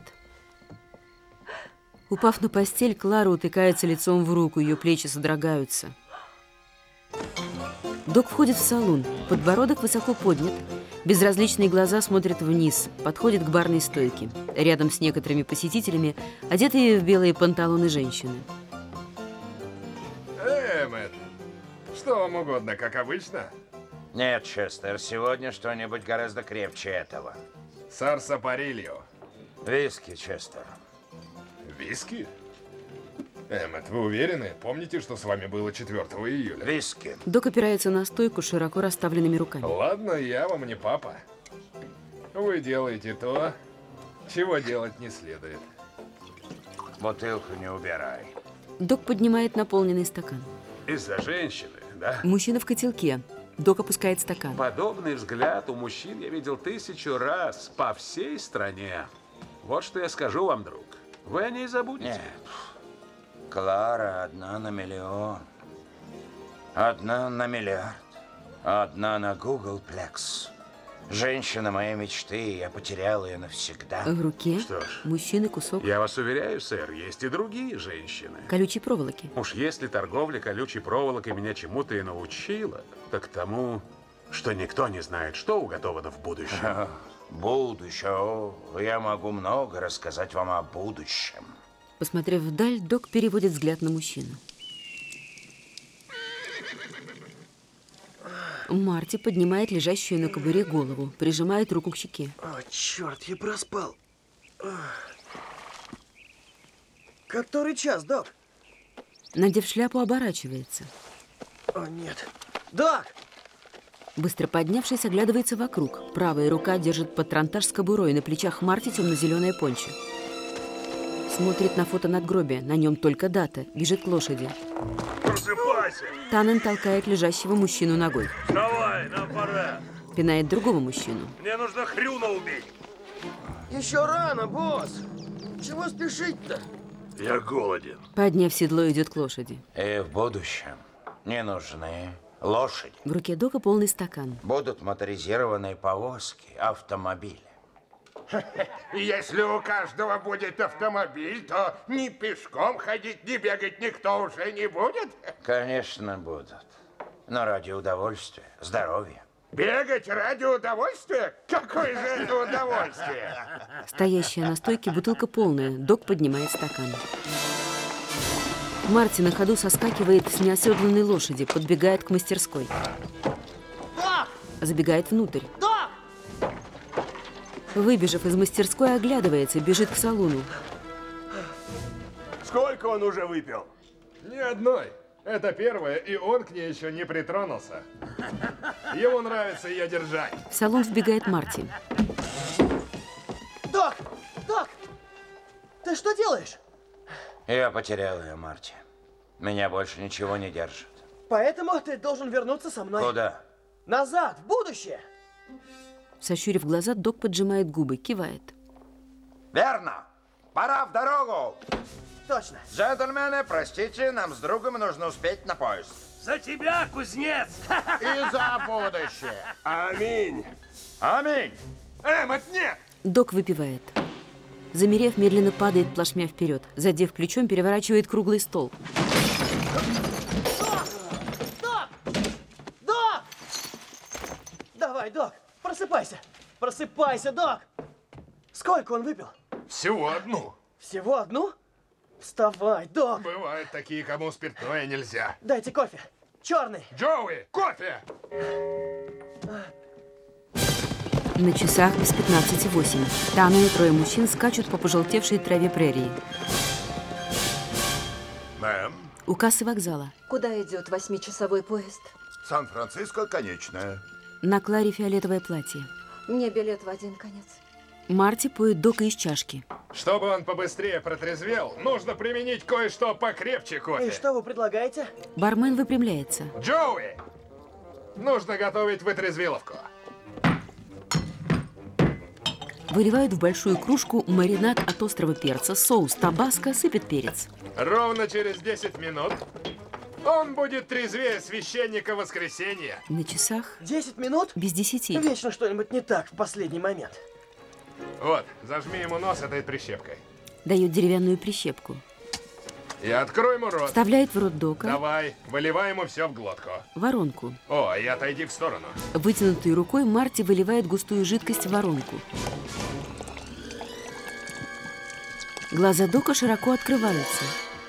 Упав на постель, Клара утыкается лицом в руку, ее плечи содрогаются. Док входит в салон, подбородок высоко поднят, безразличные глаза смотрят вниз, подходит к барной стойке. Рядом с некоторыми посетителями, одетые в белые панталоны женщины. Мэтт, что вам угодно, как обычно? Нет, Честер, сегодня что-нибудь гораздо крепче этого. Сарсапарильо. Виски, Честер. Виски? Мэтт, вы уверены? Помните, что с вами было 4 июля? Виски. Док опирается на стойку широко расставленными руками. Ладно, я вам не папа. Вы делаете то, чего делать не следует. Бутылку не убирай. Док поднимает наполненный стакан. Из-за женщины, да? Мужчина в котелке. Док опускает стакан. Подобный взгляд у мужчин я видел 1000 раз по всей стране. Вот что я скажу вам, друг. Вы о ней забудете. Нет. Клара одна на миллион. Одна на миллиард. Одна на Гуглплекс. Женщина моей мечты, я потерял ее навсегда. В руке Что ж, мужчины кусок я вас уверяю, сэр, есть и другие женщины. колючей проволоки. Уж если торговля колючей проволокой меня чему-то и научила, так тому, что никто не знает, что уготовано в будущем. Будущее. Я могу много рассказать вам о будущем. Посмотрев вдаль, Док переводит взгляд на мужчину. Марти поднимает лежащую на кобуре голову, прижимает руку к щеке. О, черт, я проспал. Который час, Док? Надев шляпу, оборачивается. О, нет. Док! Быстро поднявшись, оглядывается вокруг. Правая рука держит патронтаж с кобурой, на плечах Марти темно-зеленое пончо. Смотрит на фото надгробия, на нем только дата, бежит к лошади. Просыпайся! Таннен толкает лежащего мужчину ногой. Вставай, нам пора. Пинает другого мужчину. Мне нужно Хрюна убить. Еще рано, босс. Чего спешить-то? Я голоден. Подняв седло, идет к лошади. И в будущем не нужны лошади. В руке Дока полный стакан. Будут моторизированные повозки, автомобили. Если у каждого будет автомобиль, то ни пешком ходить, ни бегать никто уже не будет. Конечно, будут. Но ради удовольствия, здоровья. Бегать ради удовольствия? Какое же это удовольствие? Стоящая на стойке бутылка полная. Док поднимает стакан. Марти на ходу соскакивает с неоседланной лошади, подбегает к мастерской. Док! Забегает внутрь. Док! Выбежав из мастерской, оглядывается, бежит к салону. Сколько он уже выпил? Ни одной. Это первое, и он к ней еще не притронулся. Ему нравится ее держать. В салон вбегает Марти. Док! Док! Ты что делаешь? Я потерял ее, Марти. Меня больше ничего не держит. Поэтому ты должен вернуться со мной. Куда? Назад, в будущее. Сощурив глаза, Док поджимает губы, кивает. Верно! Пора в дорогу! Точно. Джентльмены, простите, нам с другом нужно успеть на поезд. За тебя, кузнец! И за будущее. Аминь. Аминь! Мэтт, нет! Док выпивает. Замерев, медленно падает плашмя вперед. Задев плечом, переворачивает круглый стол. Док! Док! Давай, Док, просыпайся. Просыпайся, Док. Сколько он выпил? Всего одну. Всего одну? Вставай, Док. Бывают такие, кому спиртное нельзя. Дайте кофе. Черный. Джоуи, кофе! На часах без 15:08. Таннен и трое мужчин скачут по пожелтевшей траве прерии. Мэм, У кассы вокзала. Куда идет 8-часовой поезд? Сан-Франциско, конечная. На Кларе фиолетовое платье. Мне билет в один конец. Марти поет Дока из чашки. Чтобы он побыстрее протрезвел, нужно применить кое-что покрепче кофе. И что вы предлагаете? Бармен выпрямляется. Джоуи! Нужно готовить вытрезвиловку. Выливают в большую кружку маринад от острого перца, соус табаско, сыпет перец. Ровно через 10 минут он будет трезвее священника воскресенья. На часах 10 минут? без 10. Вечно что-нибудь не так в последний момент. Вот, зажми ему нос этой прищепкой. Дает деревянную прищепку. И открой ему рот. Вставляет в рот Дока. Давай, выливай ему все в глотку. Воронку. О, и отойди в сторону. Вытянутой рукой Марти выливает густую жидкость в воронку. Глаза Дока широко открываются.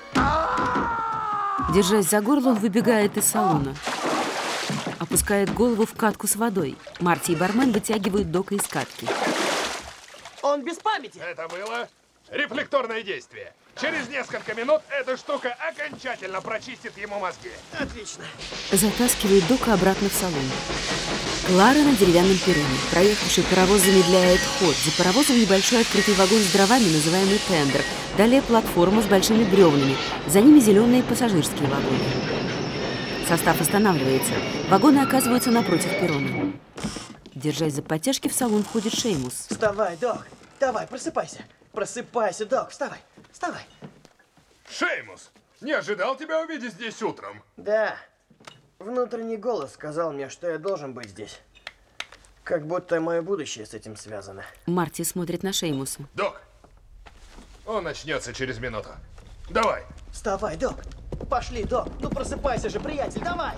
Держась за горло, он выбегает из салона. Опускает голову в катку с водой. Марти и бармен вытягивают Дока из катки. Он без памяти. Это было рефлекторное действие. Через несколько минут эта штука окончательно прочистит ему мозги. Отлично. Затаскивает Дока обратно в салон. Клара на деревянном перроне. Проехавший паровоз замедляет ход. За паровозом небольшой открытый вагон с дровами, называемый тендер. Далее платформа с большими бревнами. За ними зеленые пассажирские вагоны. Состав останавливается. Вагоны оказываются напротив перрона. Держась за подтяжки, в салон входит Шеймус. Вставай, Док. Давай, просыпайся. Просыпайся, Док. Вставай. Вставай. Шеймус, не ожидал тебя увидеть здесь утром. Да. Внутренний голос сказал мне, что я должен быть здесь. Как будто мое будущее с этим связано. Марти смотрит на Шеймуса. Док, он начнется через минуту. Давай. Вставай, Док. Пошли, Док. Ну просыпайся же, приятель, давай.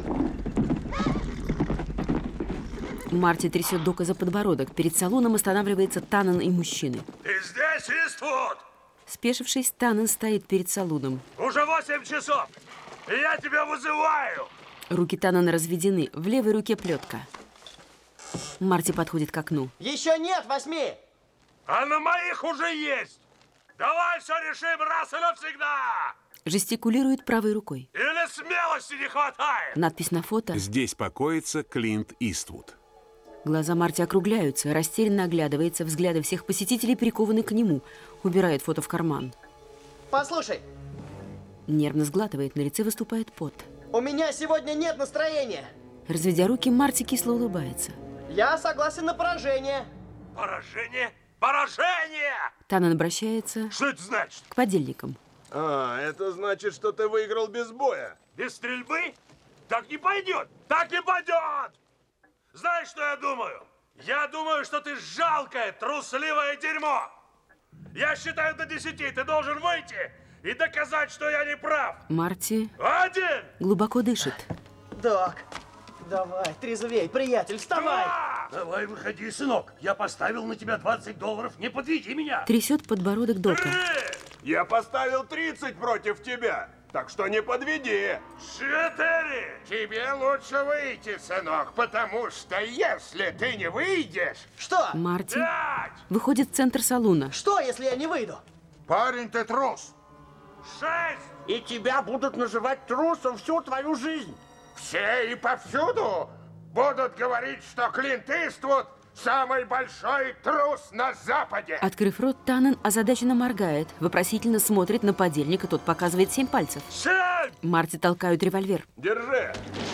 Марти трясет Дока за подбородок. Перед салоном останавливается Таннен и мужчины. Ты здесь, Иствуд? Спешившись, Таннен стоит перед салоном. Уже 8 часов. И я тебя вызываю. Руки Таннена разведены. В левой руке плетка. Марти подходит к окну. Еще нет 8. А на моих уже есть. Давай все решим раз и навсегда. Жестикулирует правой рукой. Или смелости не хватает. Надпись на фото. Здесь покоится Клинт Иствуд. Глаза Марти округляются, растерянно оглядывается, взгляды всех посетителей прикованы к нему. Убирает фото в карман. Послушай. Нервно сглатывает, на лице выступает пот. У меня сегодня нет настроения. Разведя руки, Марти кисло улыбается. Я согласен на поражение. Поражение? Поражение! Таннен обращается... Что это значит? К подельникам. А, это значит, что ты выиграл без боя. Без стрельбы? Так не пойдет! Так не пойдет! Знаешь, что я думаю? Я думаю, что ты жалкое, трусливое дерьмо! Я считаю до 10, ты должен выйти и доказать, что я не прав! Марти... 1! Глубоко дышит. Док, давай, трезвей, приятель, вставай! Давай, выходи, сынок. Я поставил на тебя $20, не подведи меня. Трясет подбородок Дока. Я поставил 30 против тебя, так что не подведи. 4! Тебе лучше выйти, сынок, потому что если ты не выйдешь... Что? Марти 5! выходит в центр салуна. Что, если я не выйду? Парень, ты трус. 6! И тебя будут называть трусом всю твою жизнь. Все и повсюду будут говорить, что Клинт Иствуд самый большой трус на Западе. Открыв рот, Таннен озадаченно моргает, вопросительно смотрит на подельника, тот показывает 7 пальцев. 7! Марти толкают револьвер. Держи.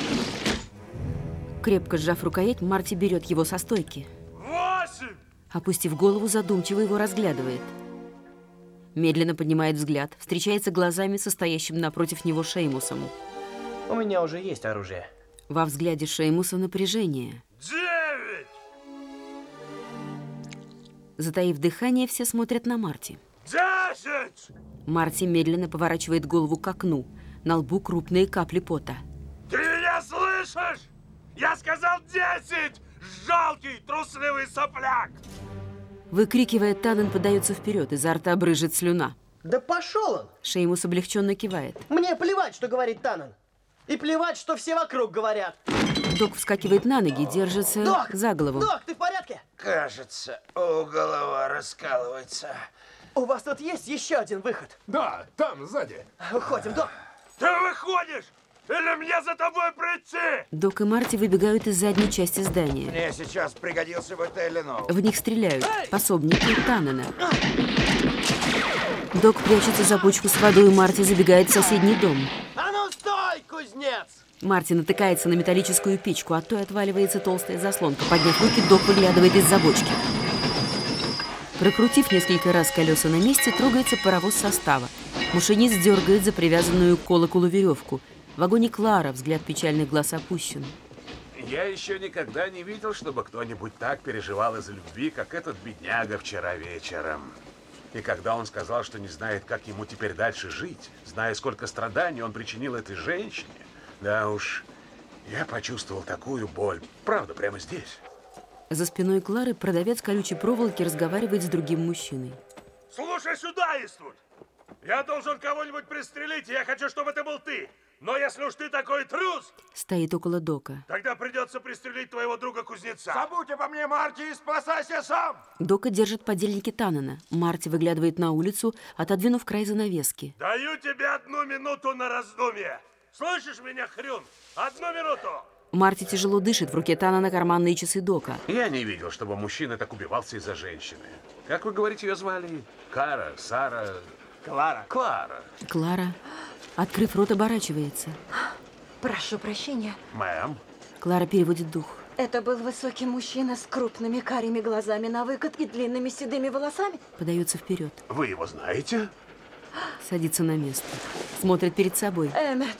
Крепко сжав рукоять, Марти берет его со стойки. 8! Опустив голову, задумчиво его разглядывает. Медленно поднимает взгляд, встречается глазами со стоящим напротив него Шеймусом. У меня уже есть оружие. Во взгляде Шеймуса напряжение. 9! Затаив дыхание, все смотрят на Марти. 10! Марти медленно поворачивает голову к окну. На лбу крупные капли пота. Ты меня слышишь? Я сказал 10! Жалкий, трусливый сопляк! Выкрикивая, Таннен подается вперед, изо рта брызжет слюна. Да пошел он! Шеймус облегченно кивает. Мне плевать, что говорит Таннен. И плевать, что все вокруг говорят. Док вскакивает на ноги, держится Док! за голову. Док, ты в порядке? Кажется, голова раскалывается. У вас тут есть еще один выход? Да, там, сзади. Уходим, Док. Ты выходишь! Или мне за тобой прийти? Док и Марти выбегают из задней части здания. Мне сейчас пригодился бы Теленов. В них стреляют. Пособники Таннена. Док прячется за бочку с водой, и Марти забегает в соседний дом. А ну стой, кузнец! Марти натыкается на металлическую печку, от той отваливается толстая заслонка. Подняв руки, Док выглядывает из-за бочки. Прокрутив несколько раз колеса на месте, трогается паровоз состава. Машинист дергает за привязанную к колоколу веревку. В вагоне Клара, взгляд печальных глаз опущен. Я еще никогда не видел, чтобы кто-нибудь так переживал из-за любви, как этот бедняга вчера вечером. И когда он сказал, что не знает, как ему теперь дальше жить, зная, сколько страданий он причинил этой женщине, да уж, я почувствовал такую боль. Правда, прямо здесь. За спиной Клары продавец колючей проволоки разговаривает с другим мужчиной. Слушай сюда, Иствуд! Я должен кого-нибудь пристрелить, и я хочу, чтобы это был ты. Но если уж ты такой трус... Стоит около Дока. Тогда придется пристрелить твоего друга-кузнеца. Забудь обо мне, Марти, и спасайся сам! Дока держит подельники Таннена. Марти выглядывает на улицу, отодвинув край занавески. Даю тебе 1 минуту на раздумье. Слышишь меня, Хрюн? 1 минуту! Марти тяжело дышит, в руке Таннена карманные часы Дока. Я не видел, чтобы мужчина так убивался из-за женщины. Как вы говорите, ее звали? Кара, Сара... Клара. Клара. Клара, открыв рот, оборачивается. Прошу прощения. Мэм. Клара переводит дух. Это был высокий мужчина с крупными карими глазами на выкат и длинными седыми волосами? Подается вперед. Вы его знаете? Садится на место. Смотрит перед собой. Эммет.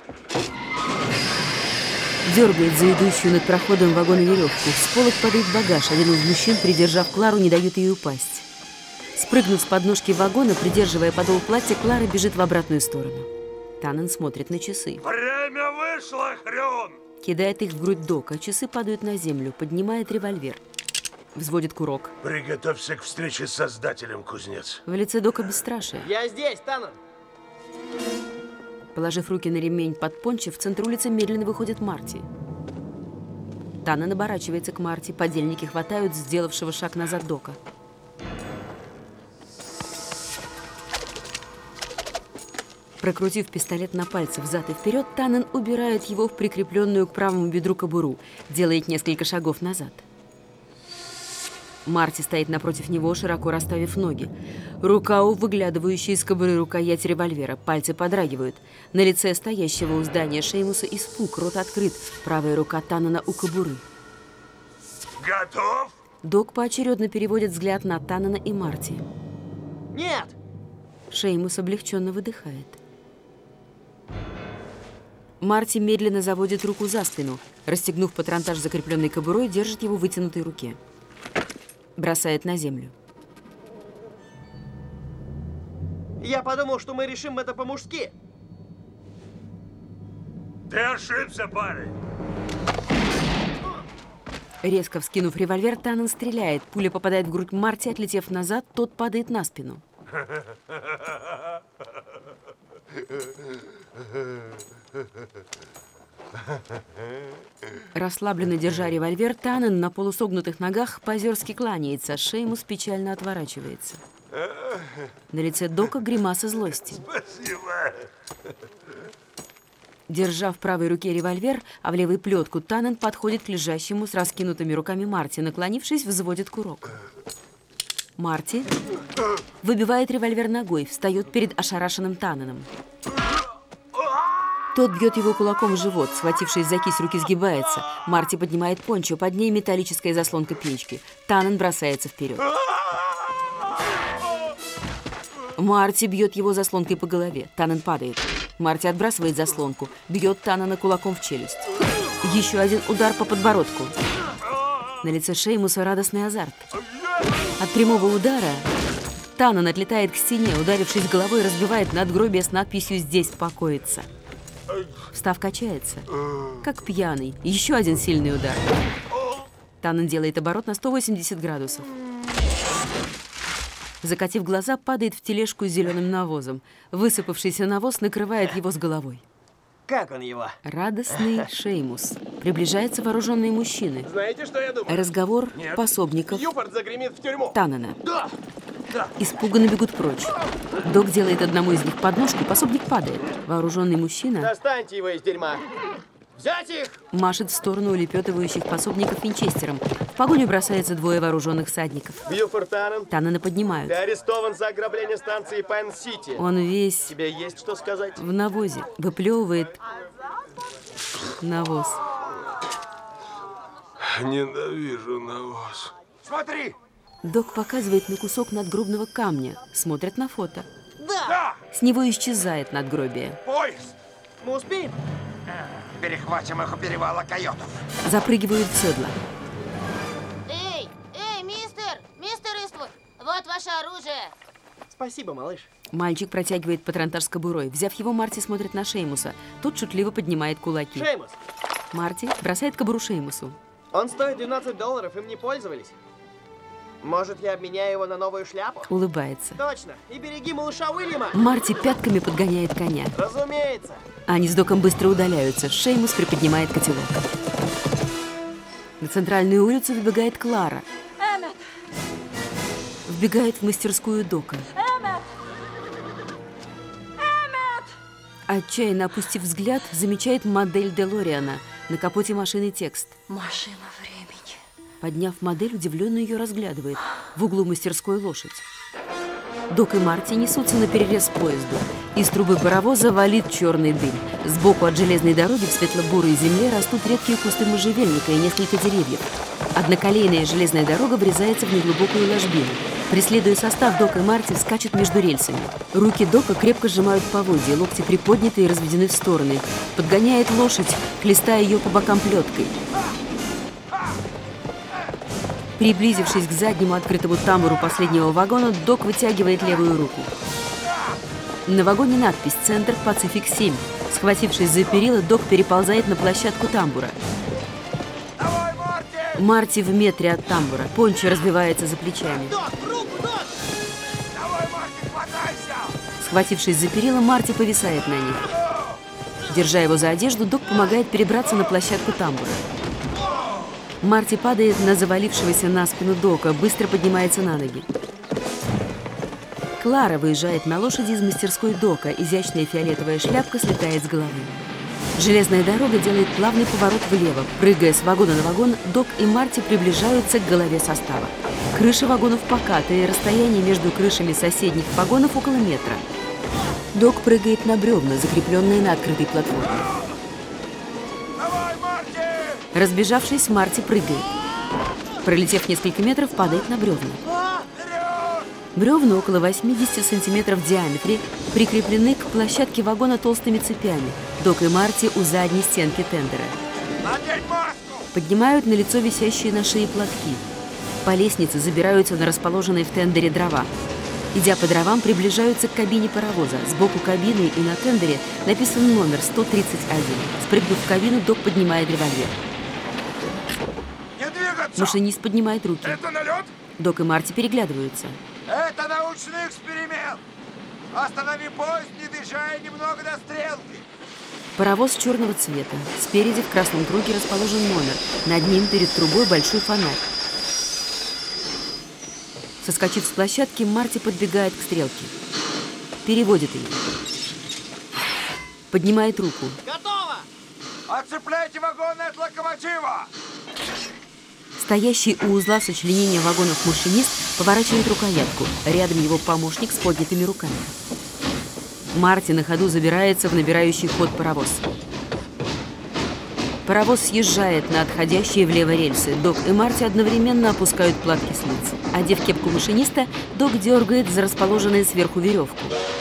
Дергает за идущую над проходом вагона веревку. С полок падает багаж. Один из мужчин, придержав Клару, не дает ей упасть. Спрыгнув с подножки вагона, придерживая подол платья, Клара бежит в обратную сторону. Таннен смотрит на часы. Время вышло, Хрюн! Кидает их в грудь Дока. Часы падают на землю. Поднимает револьвер. Взводит курок. Приготовься к встрече с Создателем, кузнец. В лице Дока бесстрашие. Я здесь, Таннен. Положив руки на ремень под пончо, в центр улицы медленно выходит Марти. Таннен оборачивается к Марти. Подельники хватают сделавшего шаг назад Дока. Прокрутив пистолет на пальце взад и вперед, Таннен убирает его в прикрепленную к правому бедру кобуру, делает несколько шагов назад. Марти стоит напротив него, широко расставив ноги. Рука у выглядывающей из кобуры рукоять револьвера, пальцы подрагивают. На лице стоящего у здания Шеймуса испуг, рот открыт, правая рука Таннена у кобуры. Готов? Док поочередно переводит взгляд на Таннена и Марти. Нет! Шеймус облегченно выдыхает. Марти медленно заводит руку за спину. Расстегнув патронтаж закрепленной кобурой, держит его в вытянутой руке. Бросает на землю. Я подумал, что мы решим это по-мужски. Ты ошибся, парень. Резко вскинув револьвер, Таннен стреляет. Пуля попадает в грудь Марти, отлетев назад, тот падает на спину. Расслабленно держа револьвер, Таннен на полусогнутых ногах позерски кланяется, Шеймус печально отворачивается. На лице Дока гримаса злости. Спасибо. Держа в правой руке револьвер, а в левой плетку, Таннен подходит к лежащему с раскинутыми руками Марти, наклонившись, взводит курок. Марти выбивает револьвер ногой, встает перед ошарашенным Танненом. Тот бьет его кулаком в живот, схватившись за кисть руки, сгибается. Марти поднимает пончо, под ней металлическая заслонка печки. Таннен бросается вперед. Марти бьет его заслонкой по голове. Таннен падает. Марти отбрасывает заслонку, бьет Таннена кулаком в челюсть. Еще один удар по подбородку. На лице Шеймуса радостный азарт. От прямого удара Таннен отлетает к стене, ударившись головой, разбивает надгробие с надписью «Здесь покоится». Встав, качается, как пьяный. Еще один сильный удар. Таннен делает оборот на 180 градусов. Закатив глаза, падает в тележку с зеленым навозом. Высыпавшийся навоз накрывает его с головой. Как он его? Радостный Шеймус. Приближаются вооруженные мужчины. Знаете, что я думаю? Разговор пособников Юфорд загремит в тюрьму. Таннена. Да! испуганно бегут прочь. Док делает одному из них подножку, пособник падает. Вооруженный мужчина Достаньте его из дерьма. Взять их! машет в сторону улепетывающих пособников винчестером. В погоню бросаются двое вооруженных всадников. Бьюфорд Таннен, Таннена поднимают. ты арестован за ограбление станции Пайн-Сити. Он весь Тебе есть что сказать? в навозе, выплевывает навоз. Ненавижу навоз. Смотри! Док показывает на кусок надгробного камня. Смотрят на фото. Да! С него исчезает надгробие. Поезд! Мы успеем? Перехватим их у перевала койотов. Запрыгивают в седла. Эй, мистер Иствуд, вот ваше оружие. Спасибо, малыш. Мальчик протягивает патронтаж с кобурой. Взяв его, Марти смотрит на Шеймуса. Тот шутливо поднимает кулаки. Шеймус! Марти бросает кобуру Шеймусу. Он стоит $12, им не пользовались. Может, я обменяю его на новую шляпу? Улыбается. Точно. И береги малыша Уильяма. Марти пятками подгоняет коня. Разумеется. Они с Доком быстро удаляются. Шеймус приподнимает котелок. На центральную улицу выбегает Клара. Эммет! Вбегает в мастерскую Дока. Эммет! Эммет! Отчаянно опустив взгляд, замечает модель Делориана. На капоте машины текст. Машина времени. Подняв модель, удивленно ее разглядывает. В углу мастерской лошадь. Док и Марти несутся на перерез поезду. Из трубы паровоза валит черный дым. Сбоку от железной дороги в светло-бурой земле растут редкие кусты можжевельника и несколько деревьев. Одноколейная железная дорога врезается в неглубокую ложбину. Преследуя состав, Док и Марти скачут между рельсами. Руки Дока крепко сжимают поводья, локти приподняты и разведены в стороны. Подгоняет лошадь, хлестая ее по бокам плеткой. Приблизившись к заднему открытому тамбуру последнего вагона, Док вытягивает левую руку. На вагоне надпись «Центр Пацифик-7». Схватившись за перила, Док переползает на площадку тамбура. Марти в метре от тамбура. Пончо развивается за плечами. Схватившись за перила, Марти повисает на них. Держа его за одежду, Док помогает перебраться на площадку тамбура. Марти падает на завалившегося на спину Дока, быстро поднимается на ноги. Клара выезжает на лошади из мастерской Дока, изящная фиолетовая шляпка слетает с головы. Железная дорога делает плавный поворот влево. Прыгая с вагона на вагон, Док и Марти приближаются к голове состава. Крыши вагонов покатые, расстояние между крышами соседних вагонов около метра. Док прыгает на бревна, закрепленные на открытой платформе. Разбежавшись, Марти прыгает. Пролетев несколько метров, падает на бревна. Бревна около 80 сантиметров в диаметре прикреплены к площадке вагона толстыми цепями. Док и Марти у задней стенки тендера. Поднимают на лицо висящие на шее платки. По лестнице забираются на расположенные в тендере дрова. Идя по дровам, приближаются к кабине паровоза. Сбоку кабины и на тендере написан номер 131. Спрыгнув в кабину, Док поднимает револьвер. Машинист поднимает руки. Это налет? Док и Марти переглядываются. Это научный эксперимент. Останови поезд, не дыша, и немного до стрелки. Паровоз черного цвета. Спереди в красном круге расположен номер. Над ним перед трубой большой фонарь. Соскочив с площадки, Марти подбегает к стрелке. Переводит ее. Поднимает руку. Готово! Отцепляйте вагоны от локомотива! Стоящий у узла сочленения вагонов машинист поворачивает рукоятку. Рядом его помощник с поднятыми руками. Марти на ходу забирается в набирающий ход паровоз. Паровоз съезжает на отходящие влево рельсы. Док и Марти одновременно опускают платки с лиц. Одев кепку машиниста, Док дергает за расположенную сверху веревку.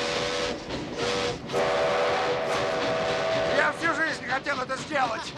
Я всю жизнь хотел это сделать!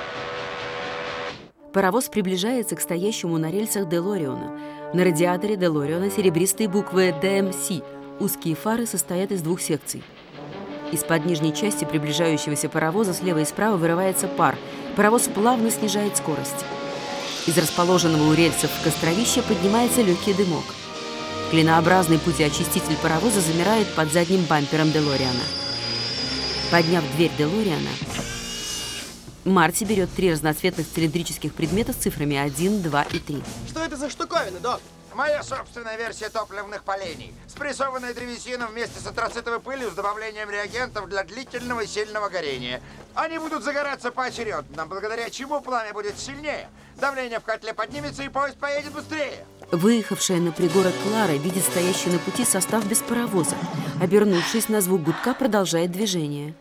Паровоз приближается к стоящему на рельсах Делориану. На радиаторе Делориана серебристые буквы DMC. Узкие фары состоят из двух секций. Из-под нижней части приближающегося паровоза слева и справа вырывается пар. Паровоз плавно снижает скорость. Из расположенного у рельсов костровища поднимается легкий дымок. Клинообразный путеочиститель паровоза замирает под задним бампером Делориана. Подняв дверь Делориана, Марти берет 3 разноцветных цилиндрических предмета с цифрами 1, 2 и 3. Что это за штуковина, Док? Моя собственная версия топливных полений. Спрессованная древесина вместе с антрацитовой пылью с добавлением реагентов для длительного и сильного горения. Они будут загораться поочередно, благодаря чему пламя будет сильнее. Давление в котле поднимется, и поезд поедет быстрее. Выехавшая на пригорок Клара видит стоящий на пути состав без паровоза. Обернувшись на звук гудка, продолжает движение.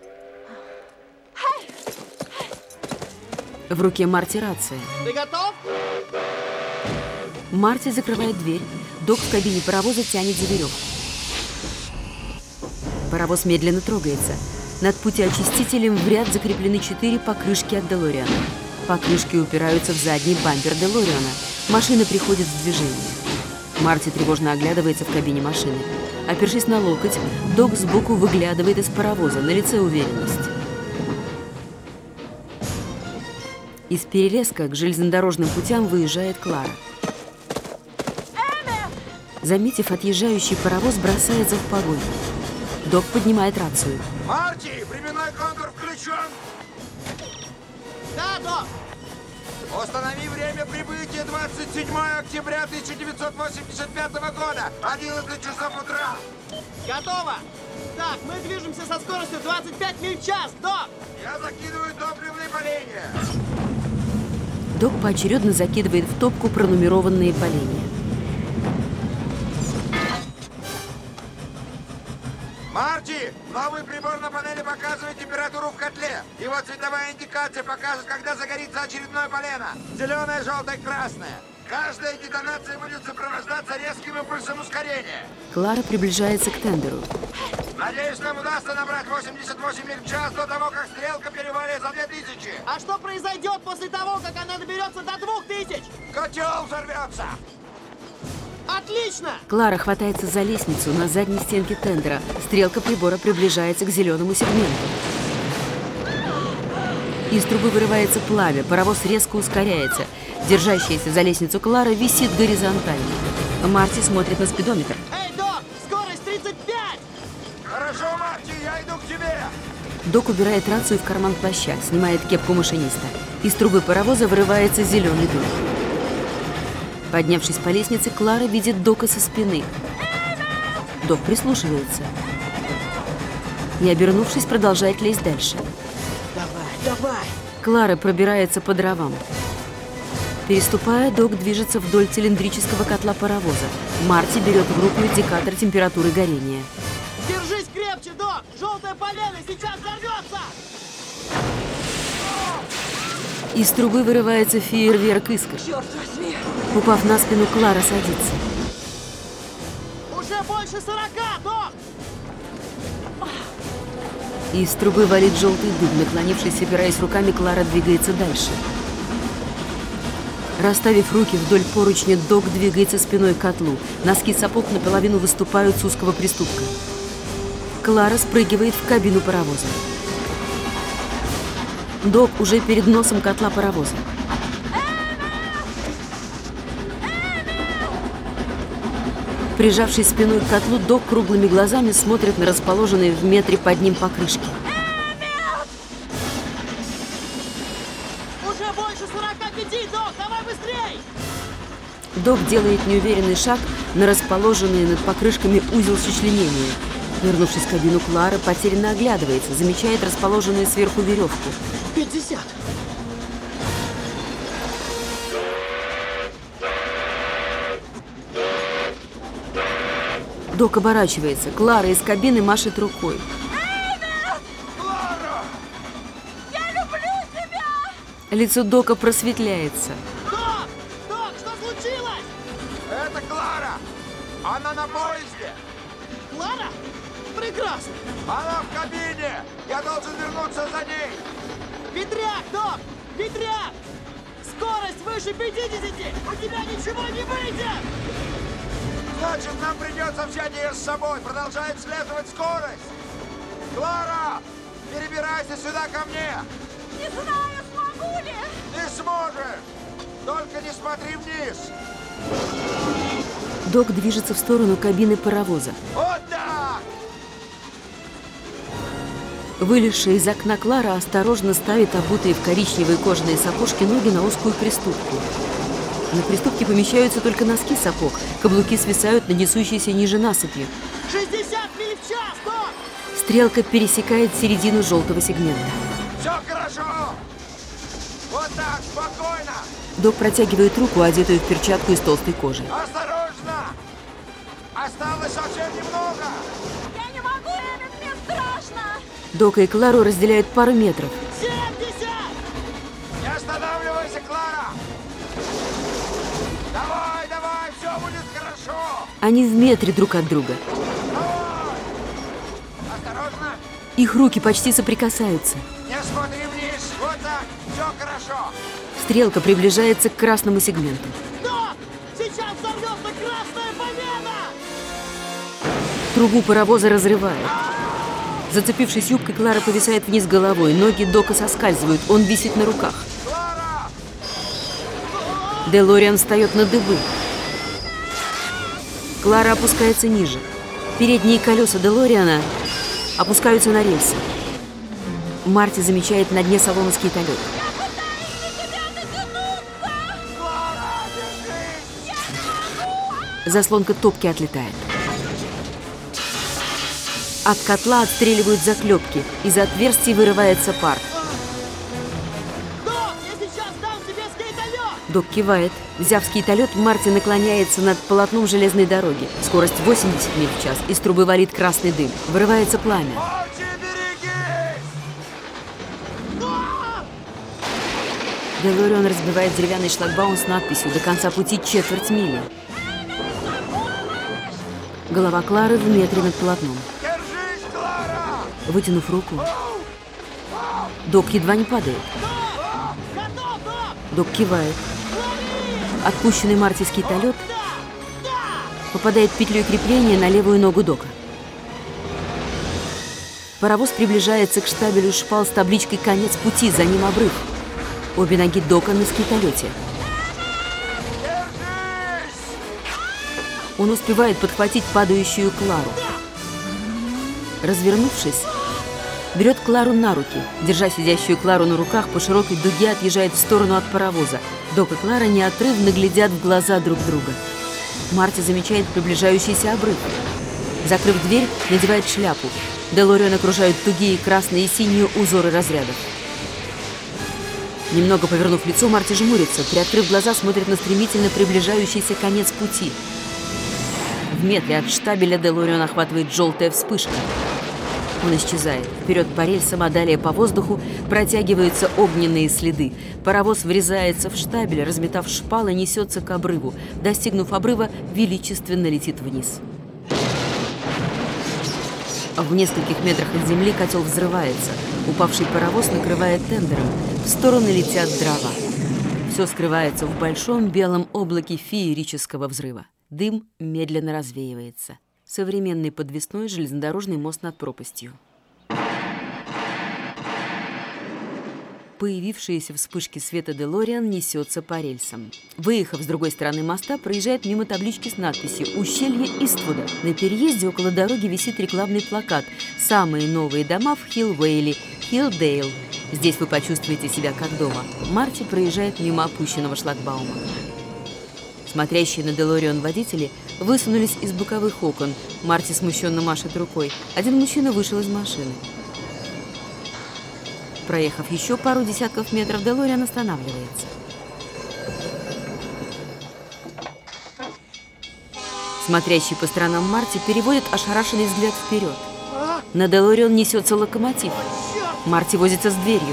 В руке Марти рация. Ты готов? Марти закрывает дверь. Док в кабине паровоза тянет за веревку. Паровоз медленно трогается. Над путеочистителем в ряд закреплены 4 покрышки от Делориана. Покрышки упираются в задний бампер Делориана. Машина приходит в движение. Марти тревожно оглядывается в кабине машины. Опершись на локоть, Док сбоку выглядывает из паровоза, на лице уверенность. Из перелеска к железнодорожным путям выезжает Клара. Заметив отъезжающий паровоз, бросается в погоню. Док поднимает рацию. Марти, временной контур включен. Да, Док. Установи время прибытия 27 октября 1985 года, 11 часов утра. Готово. Так, мы движемся со скоростью 25 миль в час, Док. Я закидываю топливные поленья. Док поочередно закидывает в топку пронумерованные поленья. Марти, новый прибор на панели показывает температуру в котле. Его цветовая индикация покажет, когда загорится очередное полено. Зеленое, желтое, красное. Каждая детонация будет сопровождаться резким импульсом ускорения. Клара приближается к тендеру. Надеюсь, нам удастся набрать 88 миль в час до того, как стрелка перевалит за 2000. А что произойдет после того, как она доберется до 2000? Котел взорвется. Отлично! Клара хватается за лестницу на задней стенке тендера. Стрелка прибора приближается к зеленому сегменту. Из трубы вырывается пламя, паровоз резко ускоряется. Держащаяся за лестницу Клара висит горизонтально. Марти смотрит на спидометр. Эй, Док, скорость 35! Хорошо, Марти, я иду к тебе. Док убирает рацию в карман плаща, снимает кепку машиниста. Из трубы паровоза вырывается зеленый дым. Поднявшись по лестнице, Клара видит Дока со спины. Док прислушивается. И, обернувшись, продолжает лезть дальше. Давай. Клара пробирается по дровам. Переступая, Док движется вдоль цилиндрического котла паровоза. Марти берет в руку индикатор температуры горения. Держись крепче, Док! Желтая полена сейчас взорвется! Из трубы вырывается фейерверк искр. Черт возьми! Упав на спину, Клара садится. Уже больше 40, Док! Из трубы валит желтый дым. Наклонившись, опираясь руками, Клара двигается дальше. Расставив руки вдоль поручня, Док двигается спиной к котлу. Носки сапог наполовину выступают с узкого приступка. Клара спрыгивает в кабину паровоза. Док уже перед носом котла паровоза. Прижавшись спиной к котлу, Док круглыми глазами смотрит на расположенные в метре под ним покрышки. Уже больше 45, Док! Давай быстрей! Док делает неуверенный шаг на расположенный над покрышками узел сочленения. Вернувшись в кабину, Клара потерянно оглядывается, замечает расположенную сверху веревку. 50. Док оборачивается. Клара из кабины машет рукой. Клара! Я люблю тебя! Лицо Дока просветляется. Док! Док, что случилось? Это Клара! Она на поезде! Клара? Прекрасно! Она в кабине! Я должен вернуться за ней! Ветряк, Док! Ветряк! Скорость выше 50! У тебя ничего не выйдет! Значит, нам придется взять ее с собой. Продолжает следовать скорость. Клара, перебирайся сюда ко мне. Не знаю, смогу ли. Ты сможешь. Только не смотри вниз. Док движется в сторону кабины паровоза. Вот так! Вылезшая из окна Клара осторожно ставит обутые в коричневые кожаные сапожки ноги на узкую приступку. На приступке помещаются только носки сапог. Каблуки свисают на несущейся ниже насыпи. 60 миль в час, Док! Стрелка пересекает середину желтого сегмента. Все хорошо! Вот так, спокойно! Док протягивает руку, одетую в перчатку из толстой кожи. Осторожно! Осталось совсем немного! Я не могу, Эммет, мне страшно! Дока и Клару разделяют пару метров. 70! Не останавливайся, Клара! Давай, давай, все будет хорошо! Они в метре друг от друга. Осторожно! Их руки почти соприкасаются. Не смотри вниз! Вот так! Все хорошо! Стрелка приближается к красному сегменту. Док! Сейчас взорвется Красная Победа! Трубу паровоза разрывает. Зацепившись юбкой, Клара повисает вниз головой. Ноги Дока соскальзывают. Он висит на руках. Делориан встает на дыбы. Клара опускается ниже. Передние колеса Делориана опускаются на рельсы. Марти замечает на дне салона скейтолет. Заслонка топки отлетает. От котла отстреливают заклепки. Из отверстий вырывается пар. Док, я сейчас дам тебе скейтолет! Док кивает. Взяв скейтолет, Марти наклоняется над полотном железной дороги. Скорость 80 миль в час. Из трубы валит красный дым. Вырывается пламя. Делориан разбивает деревянный шлагбаум с надписью «До конца пути четверть мили». Голова Клары в метре над полотном. Вытянув руку, Док едва не падает. Док кивает. Отпущенный Марти скейтолет попадает петлей крепления на левую ногу Дока. Паровоз приближается к штабелю шпал с табличкой «Конец пути», за ним обрыв. Обе ноги Дока на скейтолете. Он успевает подхватить падающую Клару. Развернувшись, берет Клару на руки. Держа сидящую Клару на руках, по широкой дуге отъезжает в сторону от паровоза. Док и Клара неотрывно глядят в глаза друг друга. Марти замечает приближающийся обрыв. Закрыв дверь, надевает шляпу. Делориан окружают тугие красные и синие узоры разрядов. Немного повернув лицо, Марти жмурится. Приоткрыв глаза, смотрит на стремительно приближающийся конец пути. В метре от штабеля Делориан охватывает желтая вспышка. Он исчезает. Вперед по рельсам, а далее по воздуху протягиваются огненные следы. Паровоз врезается в штабель, разметав шпалы, несется к обрыву. Достигнув обрыва, величественно летит вниз. В нескольких метрах от земли котел взрывается. Упавший паровоз накрывает тендером. В стороны летят дрова. Все скрывается в большом белом облаке феерического взрыва. Дым медленно развеивается. Современный подвесной железнодорожный мост над пропастью. Появившаяся вспышки света Делориан несется по рельсам. Выехав с другой стороны моста, проезжает мимо таблички с надписью «Ущелье Иствуда». На переезде около дороги висит рекламный плакат «Самые новые дома в Хилл-Вейли, Хилл-Дейл». Здесь вы почувствуете себя как дома. Марти проезжает мимо опущенного шлагбаума. Смотрящие на Делориан водители высунулись из боковых окон. Марти смущенно машет рукой. Один мужчина вышел из машины. Проехав еще пару десятков метров, Делориан останавливается. Смотрящий по сторонам Марти переводит ошарашенный взгляд вперед. На Делориан несется локомотив. Марти возится с дверью.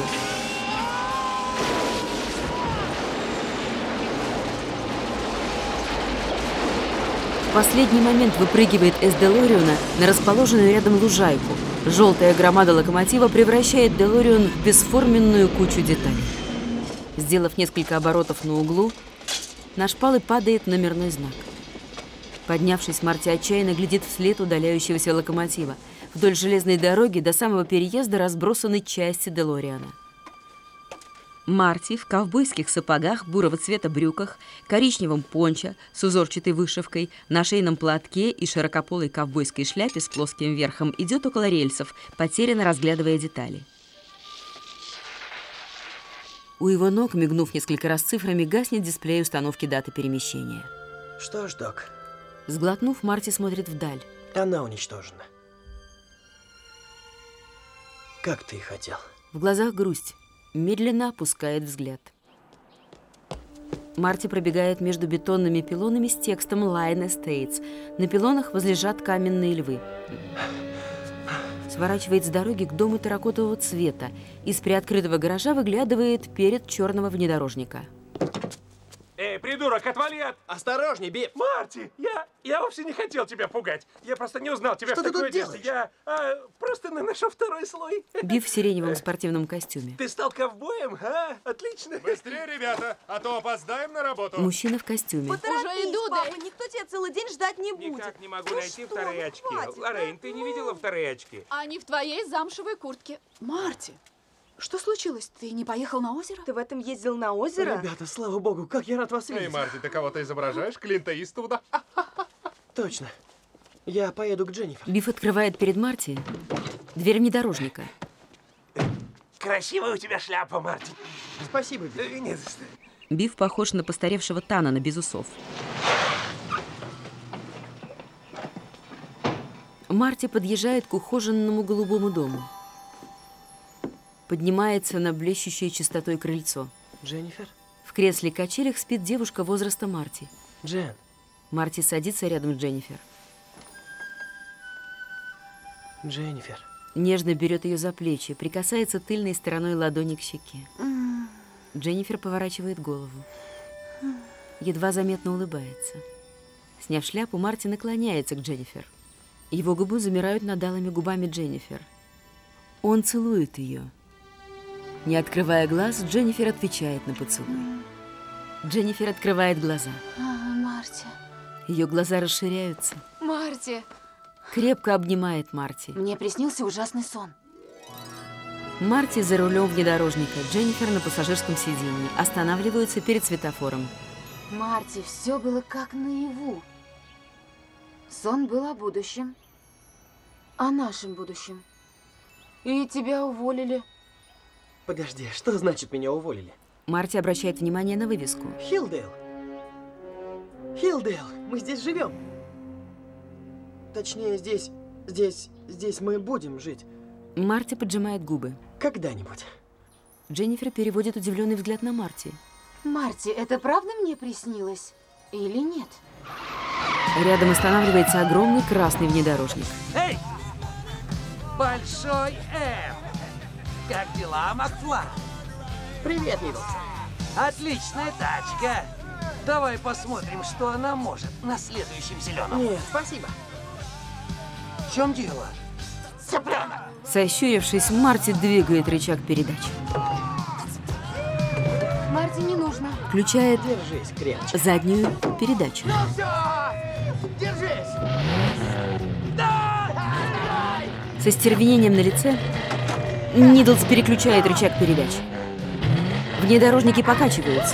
В последний момент выпрыгивает из Делориана на расположенную рядом лужайку. Желтая громада локомотива превращает Делориан в бесформенную кучу деталей. Сделав несколько оборотов на углу, на шпалы падает номерной знак. Поднявшись, Марти отчаянно глядит вслед удаляющегося локомотива. Вдоль железной дороги до самого переезда разбросаны части Делориана. Марти в ковбойских сапогах, бурого цвета брюках, коричневом пончо с узорчатой вышивкой, на шейном платке и широкополой ковбойской шляпе с плоским верхом идет около рельсов, потерянно разглядывая детали. У его ног, мигнув несколько раз цифрами, гаснет дисплей установки даты перемещения. Что ж, док. Сглотнув, Марти смотрит вдаль. Она уничтожена. Как ты и хотел. В глазах грусть. Медленно опускает взгляд. Марти пробегает между бетонными пилонами с текстом «Line Estates». На пилонах возлежат каменные львы. Сворачивает с дороги к дому терракотового цвета. Из приоткрытого гаража выглядывает перед черного внедорожника. Эй, придурок, отвали от... Осторожней, Биф! Марти, я вовсе не хотел тебя пугать. Я просто не узнал тебя Что в ты такой тут одежде. делаешь? Я просто наношу второй слой. Биф в сиреневом спортивном костюме. Ты стал ковбоем, а? Отлично. Быстрее, ребята, а то опоздаем на работу. Мужчина в костюме. Уже иду, папа, никто тебя целый день ждать не будет. Никак не могу найти вторые очки. Лоррейн, ты не видела вторые очки? Они в твоей замшевой куртке. Марти, что случилось? Ты не поехал на озеро? Ты в этом ездил на озеро? Ребята, слава богу, как я рад вас видеть. Эй, Марти, ты кого-то изображаешь? Клинта Иствуда? Точно. Я поеду к Дженнифер. Биф открывает перед Марти дверь внедорожника. Красивая у тебя шляпа, Марти. Спасибо, Биф. Не за что. Биф похож на постаревшего Танана без усов. Марти подъезжает к ухоженному голубому дому. Поднимается на блещущее чистотой крыльцо. Дженнифер? В кресле-качелях спит девушка возраста Марти. Джен. Марти садится рядом с Дженнифер. Дженнифер. Нежно берет ее за плечи, прикасается тыльной стороной ладони к щеке. Дженнифер поворачивает голову. Едва заметно улыбается. Сняв шляпу, Марти наклоняется к Дженнифер. Его губы замирают над алыми губами Дженнифер. Он целует ее. Не открывая глаз, Дженнифер отвечает на поцелуй. Дженнифер открывает глаза. Марти. Ее глаза расширяются. Марти. Крепко обнимает Марти. Мне приснился ужасный сон. Марти за рулем внедорожника, Дженнифер на пассажирском сиденье. Останавливаются перед светофором. Марти, все было как наяву. Сон был о будущем. О нашем будущем. И тебя уволили. Подожди, что значит меня уволили? Марти обращает внимание на вывеску. Хилдейл. Хилдейл, мы здесь живем. Точнее, здесь мы будем жить. Марти поджимает губы. Когда-нибудь. Дженнифер переводит удивленный взгляд на Марти. Марти, это правда мне приснилось? Или нет? Рядом останавливается огромный красный внедорожник. Эй! Большой М! Как дела, Макфлай? Привет, Нидлс. Отличная тачка. Давай посмотрим, что она может на следующем зеленом. Нет, спасибо. В чем дело? Цыпленок! Сощурившись, Марти двигает рычаг передач. Марти, не нужно. Включает Держись крепче. заднюю передачу. Ну все! Держись! Со стервенением на лице Нидлс переключает рычаг передач. Внедорожники покачиваются.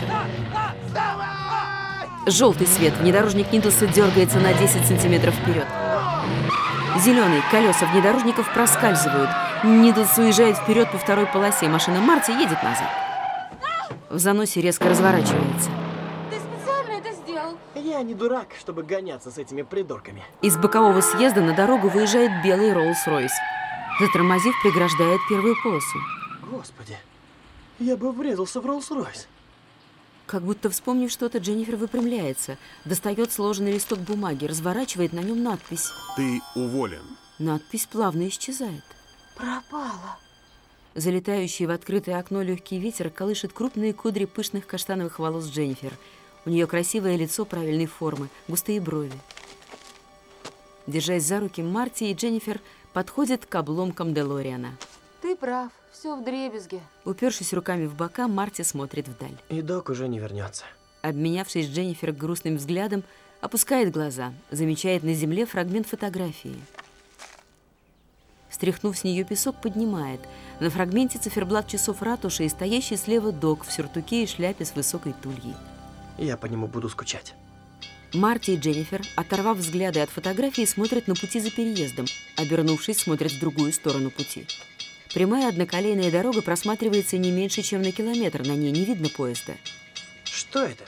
Желтый свет. Внедорожник Нидлса дергается на 10 сантиметров вперед. Зеленый. Колеса внедорожников проскальзывают. Нидлс уезжает вперед по второй полосе. Машина Марти едет назад. В заносе резко разворачивается. Ты специально это сделал? Я не дурак, чтобы гоняться с этими придурками. Из бокового съезда на дорогу выезжает белый Роллс-Ройс. Затормозив, преграждает первую полосу. Господи, я бы врезался в Роллс-Ройс. Как будто вспомнив что-то, Дженнифер выпрямляется, достает сложенный листок бумаги, разворачивает на нем надпись. Ты уволен. Надпись плавно исчезает. Пропала. Залетающий в открытое окно легкий ветер колышет крупные кудри пышных каштановых волос Дженнифер. У нее красивое лицо правильной формы, густые брови. Держась за руки, Марти и Дженнифер подходят к обломкам Делориана. Ты прав, все вдребезги. Упершись руками в бока, Марти смотрит вдаль. И док уже не вернется. Обменявшись с Дженнифер грустным взглядом, опускает глаза, замечает на земле фрагмент фотографии. Стряхнув с нее песок, поднимает. На фрагменте циферблат часов ратуши и стоящий слева док в сюртуке и шляпе с высокой тульей. Я по нему буду скучать. Марти и Дженнифер, оторвав взгляды от фотографии, смотрят на пути за переездом. Обернувшись, смотрят в другую сторону пути. Прямая одноколейная дорога просматривается не меньше, чем на километр. На ней не видно поезда. Что это?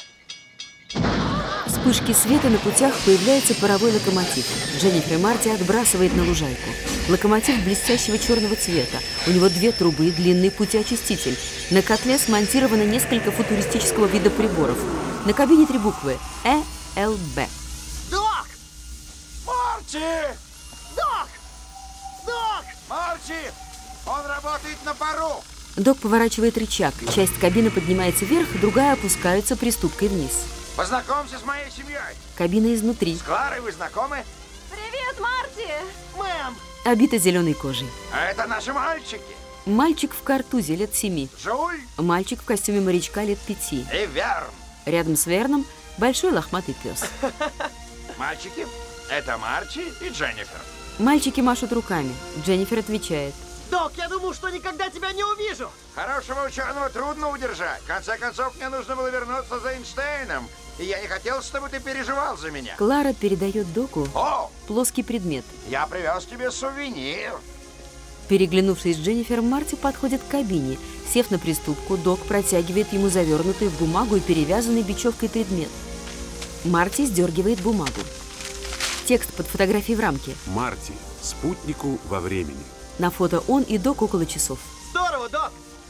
Вспышки света на путях появляется паровой локомотив. Дженнифер Марти отбрасывает на лужайку. Локомотив блестящего черного цвета. У него 2 трубы и длинный путеочиститель. На котле смонтировано несколько футуристического вида приборов. На кабине 3 буквы Э, Л, Б. Док! Марти! Док! Док! Марти! Он работает на пару! Док поворачивает рычаг. Часть кабины поднимается вверх, другая опускается приступкой вниз. Познакомься с моей семьей. Кабина изнутри. С Кларой вы знакомы? Привет, Марти! Мэм! Обита зеленой кожей. А это наши мальчики. Мальчик в картузе лет 7. Жуль. Мальчик в костюме морячка лет 5. И Верн. Рядом с Верном большой лохматый пес. Мальчики, это Марти и Дженнифер. Мальчики машут руками. Дженнифер отвечает. Док, я думал, что никогда тебя не увижу. Хорошего ученого трудно удержать. В конце концов, мне нужно было вернуться за Эйнштейном. И я не хотел, чтобы ты переживал за меня. Клара передает Доку плоский предмет. Я привез тебе сувенир. Переглянувшись с Дженнифер, Марти подходит к кабине. Сев на приступку, Док протягивает ему завернутый в бумагу и перевязанный бечевкой предмет. Марти сдергивает бумагу. Текст под фотографией в рамке. Марти. Спутнику во времени. На фото он и Док около часов. Здорово, Док!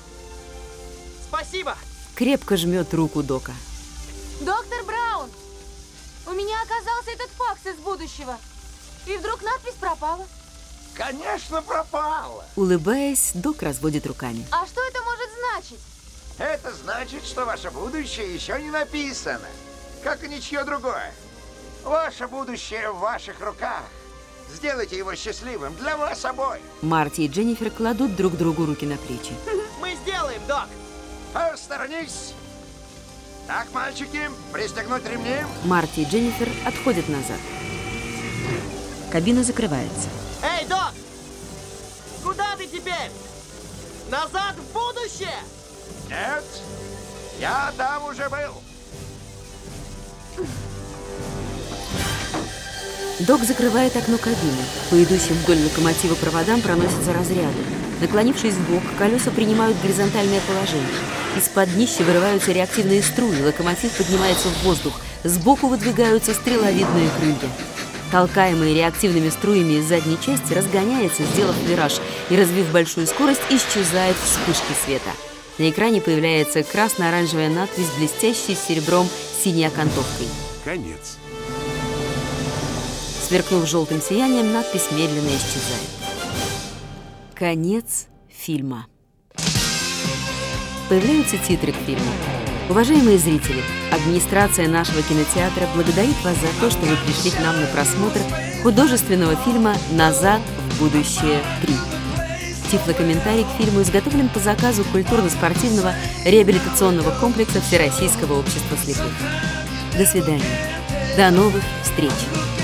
Спасибо! Крепко жмет руку Дока. Доктор Браун! У меня оказался этот факс из будущего. И вдруг надпись пропала. Конечно, пропала. Улыбаясь, Док разводит руками. А что это может значить? Это значит, что ваше будущее еще не написано. Как и ничье другое. Ваше будущее в ваших руках. Сделайте его счастливым для вас обоих. Марти и Дженнифер кладут друг другу руки на плечи. Мы сделаем, Док! Посторонись! Так, мальчики, пристегнуть ремни. Марти и Дженнифер отходят назад. Кабина закрывается. Эй, Док! Куда ты теперь? Назад в будущее? Нет, я там уже был. Док закрывает окно кабины. По идущим вдоль локомотива проводам проносятся разряды. Наклонившись вбок, колеса принимают горизонтальное положение. Из-под днища вырываются реактивные струи, локомотив поднимается в воздух. Сбоку выдвигаются стреловидные крылья. Толкаемый реактивными струями из задней части разгоняется, сделав вираж, и, развив большую скорость, исчезает в вспышке света. На экране появляется красно-оранжевая надпись, блестящей серебром синей окантовкой. Конец. Сверкнув желтым сиянием, надпись медленно исчезает. Конец фильма. Появляются титры к фильму. Уважаемые зрители, администрация нашего кинотеатра благодарит вас за то, что вы пришли к нам на просмотр художественного фильма «Назад в будущее 3». Тифлокомментарий к фильму изготовлен по заказу культурно-спортивного реабилитационного комплекса Всероссийского общества слепых. До свидания. До новых встреч.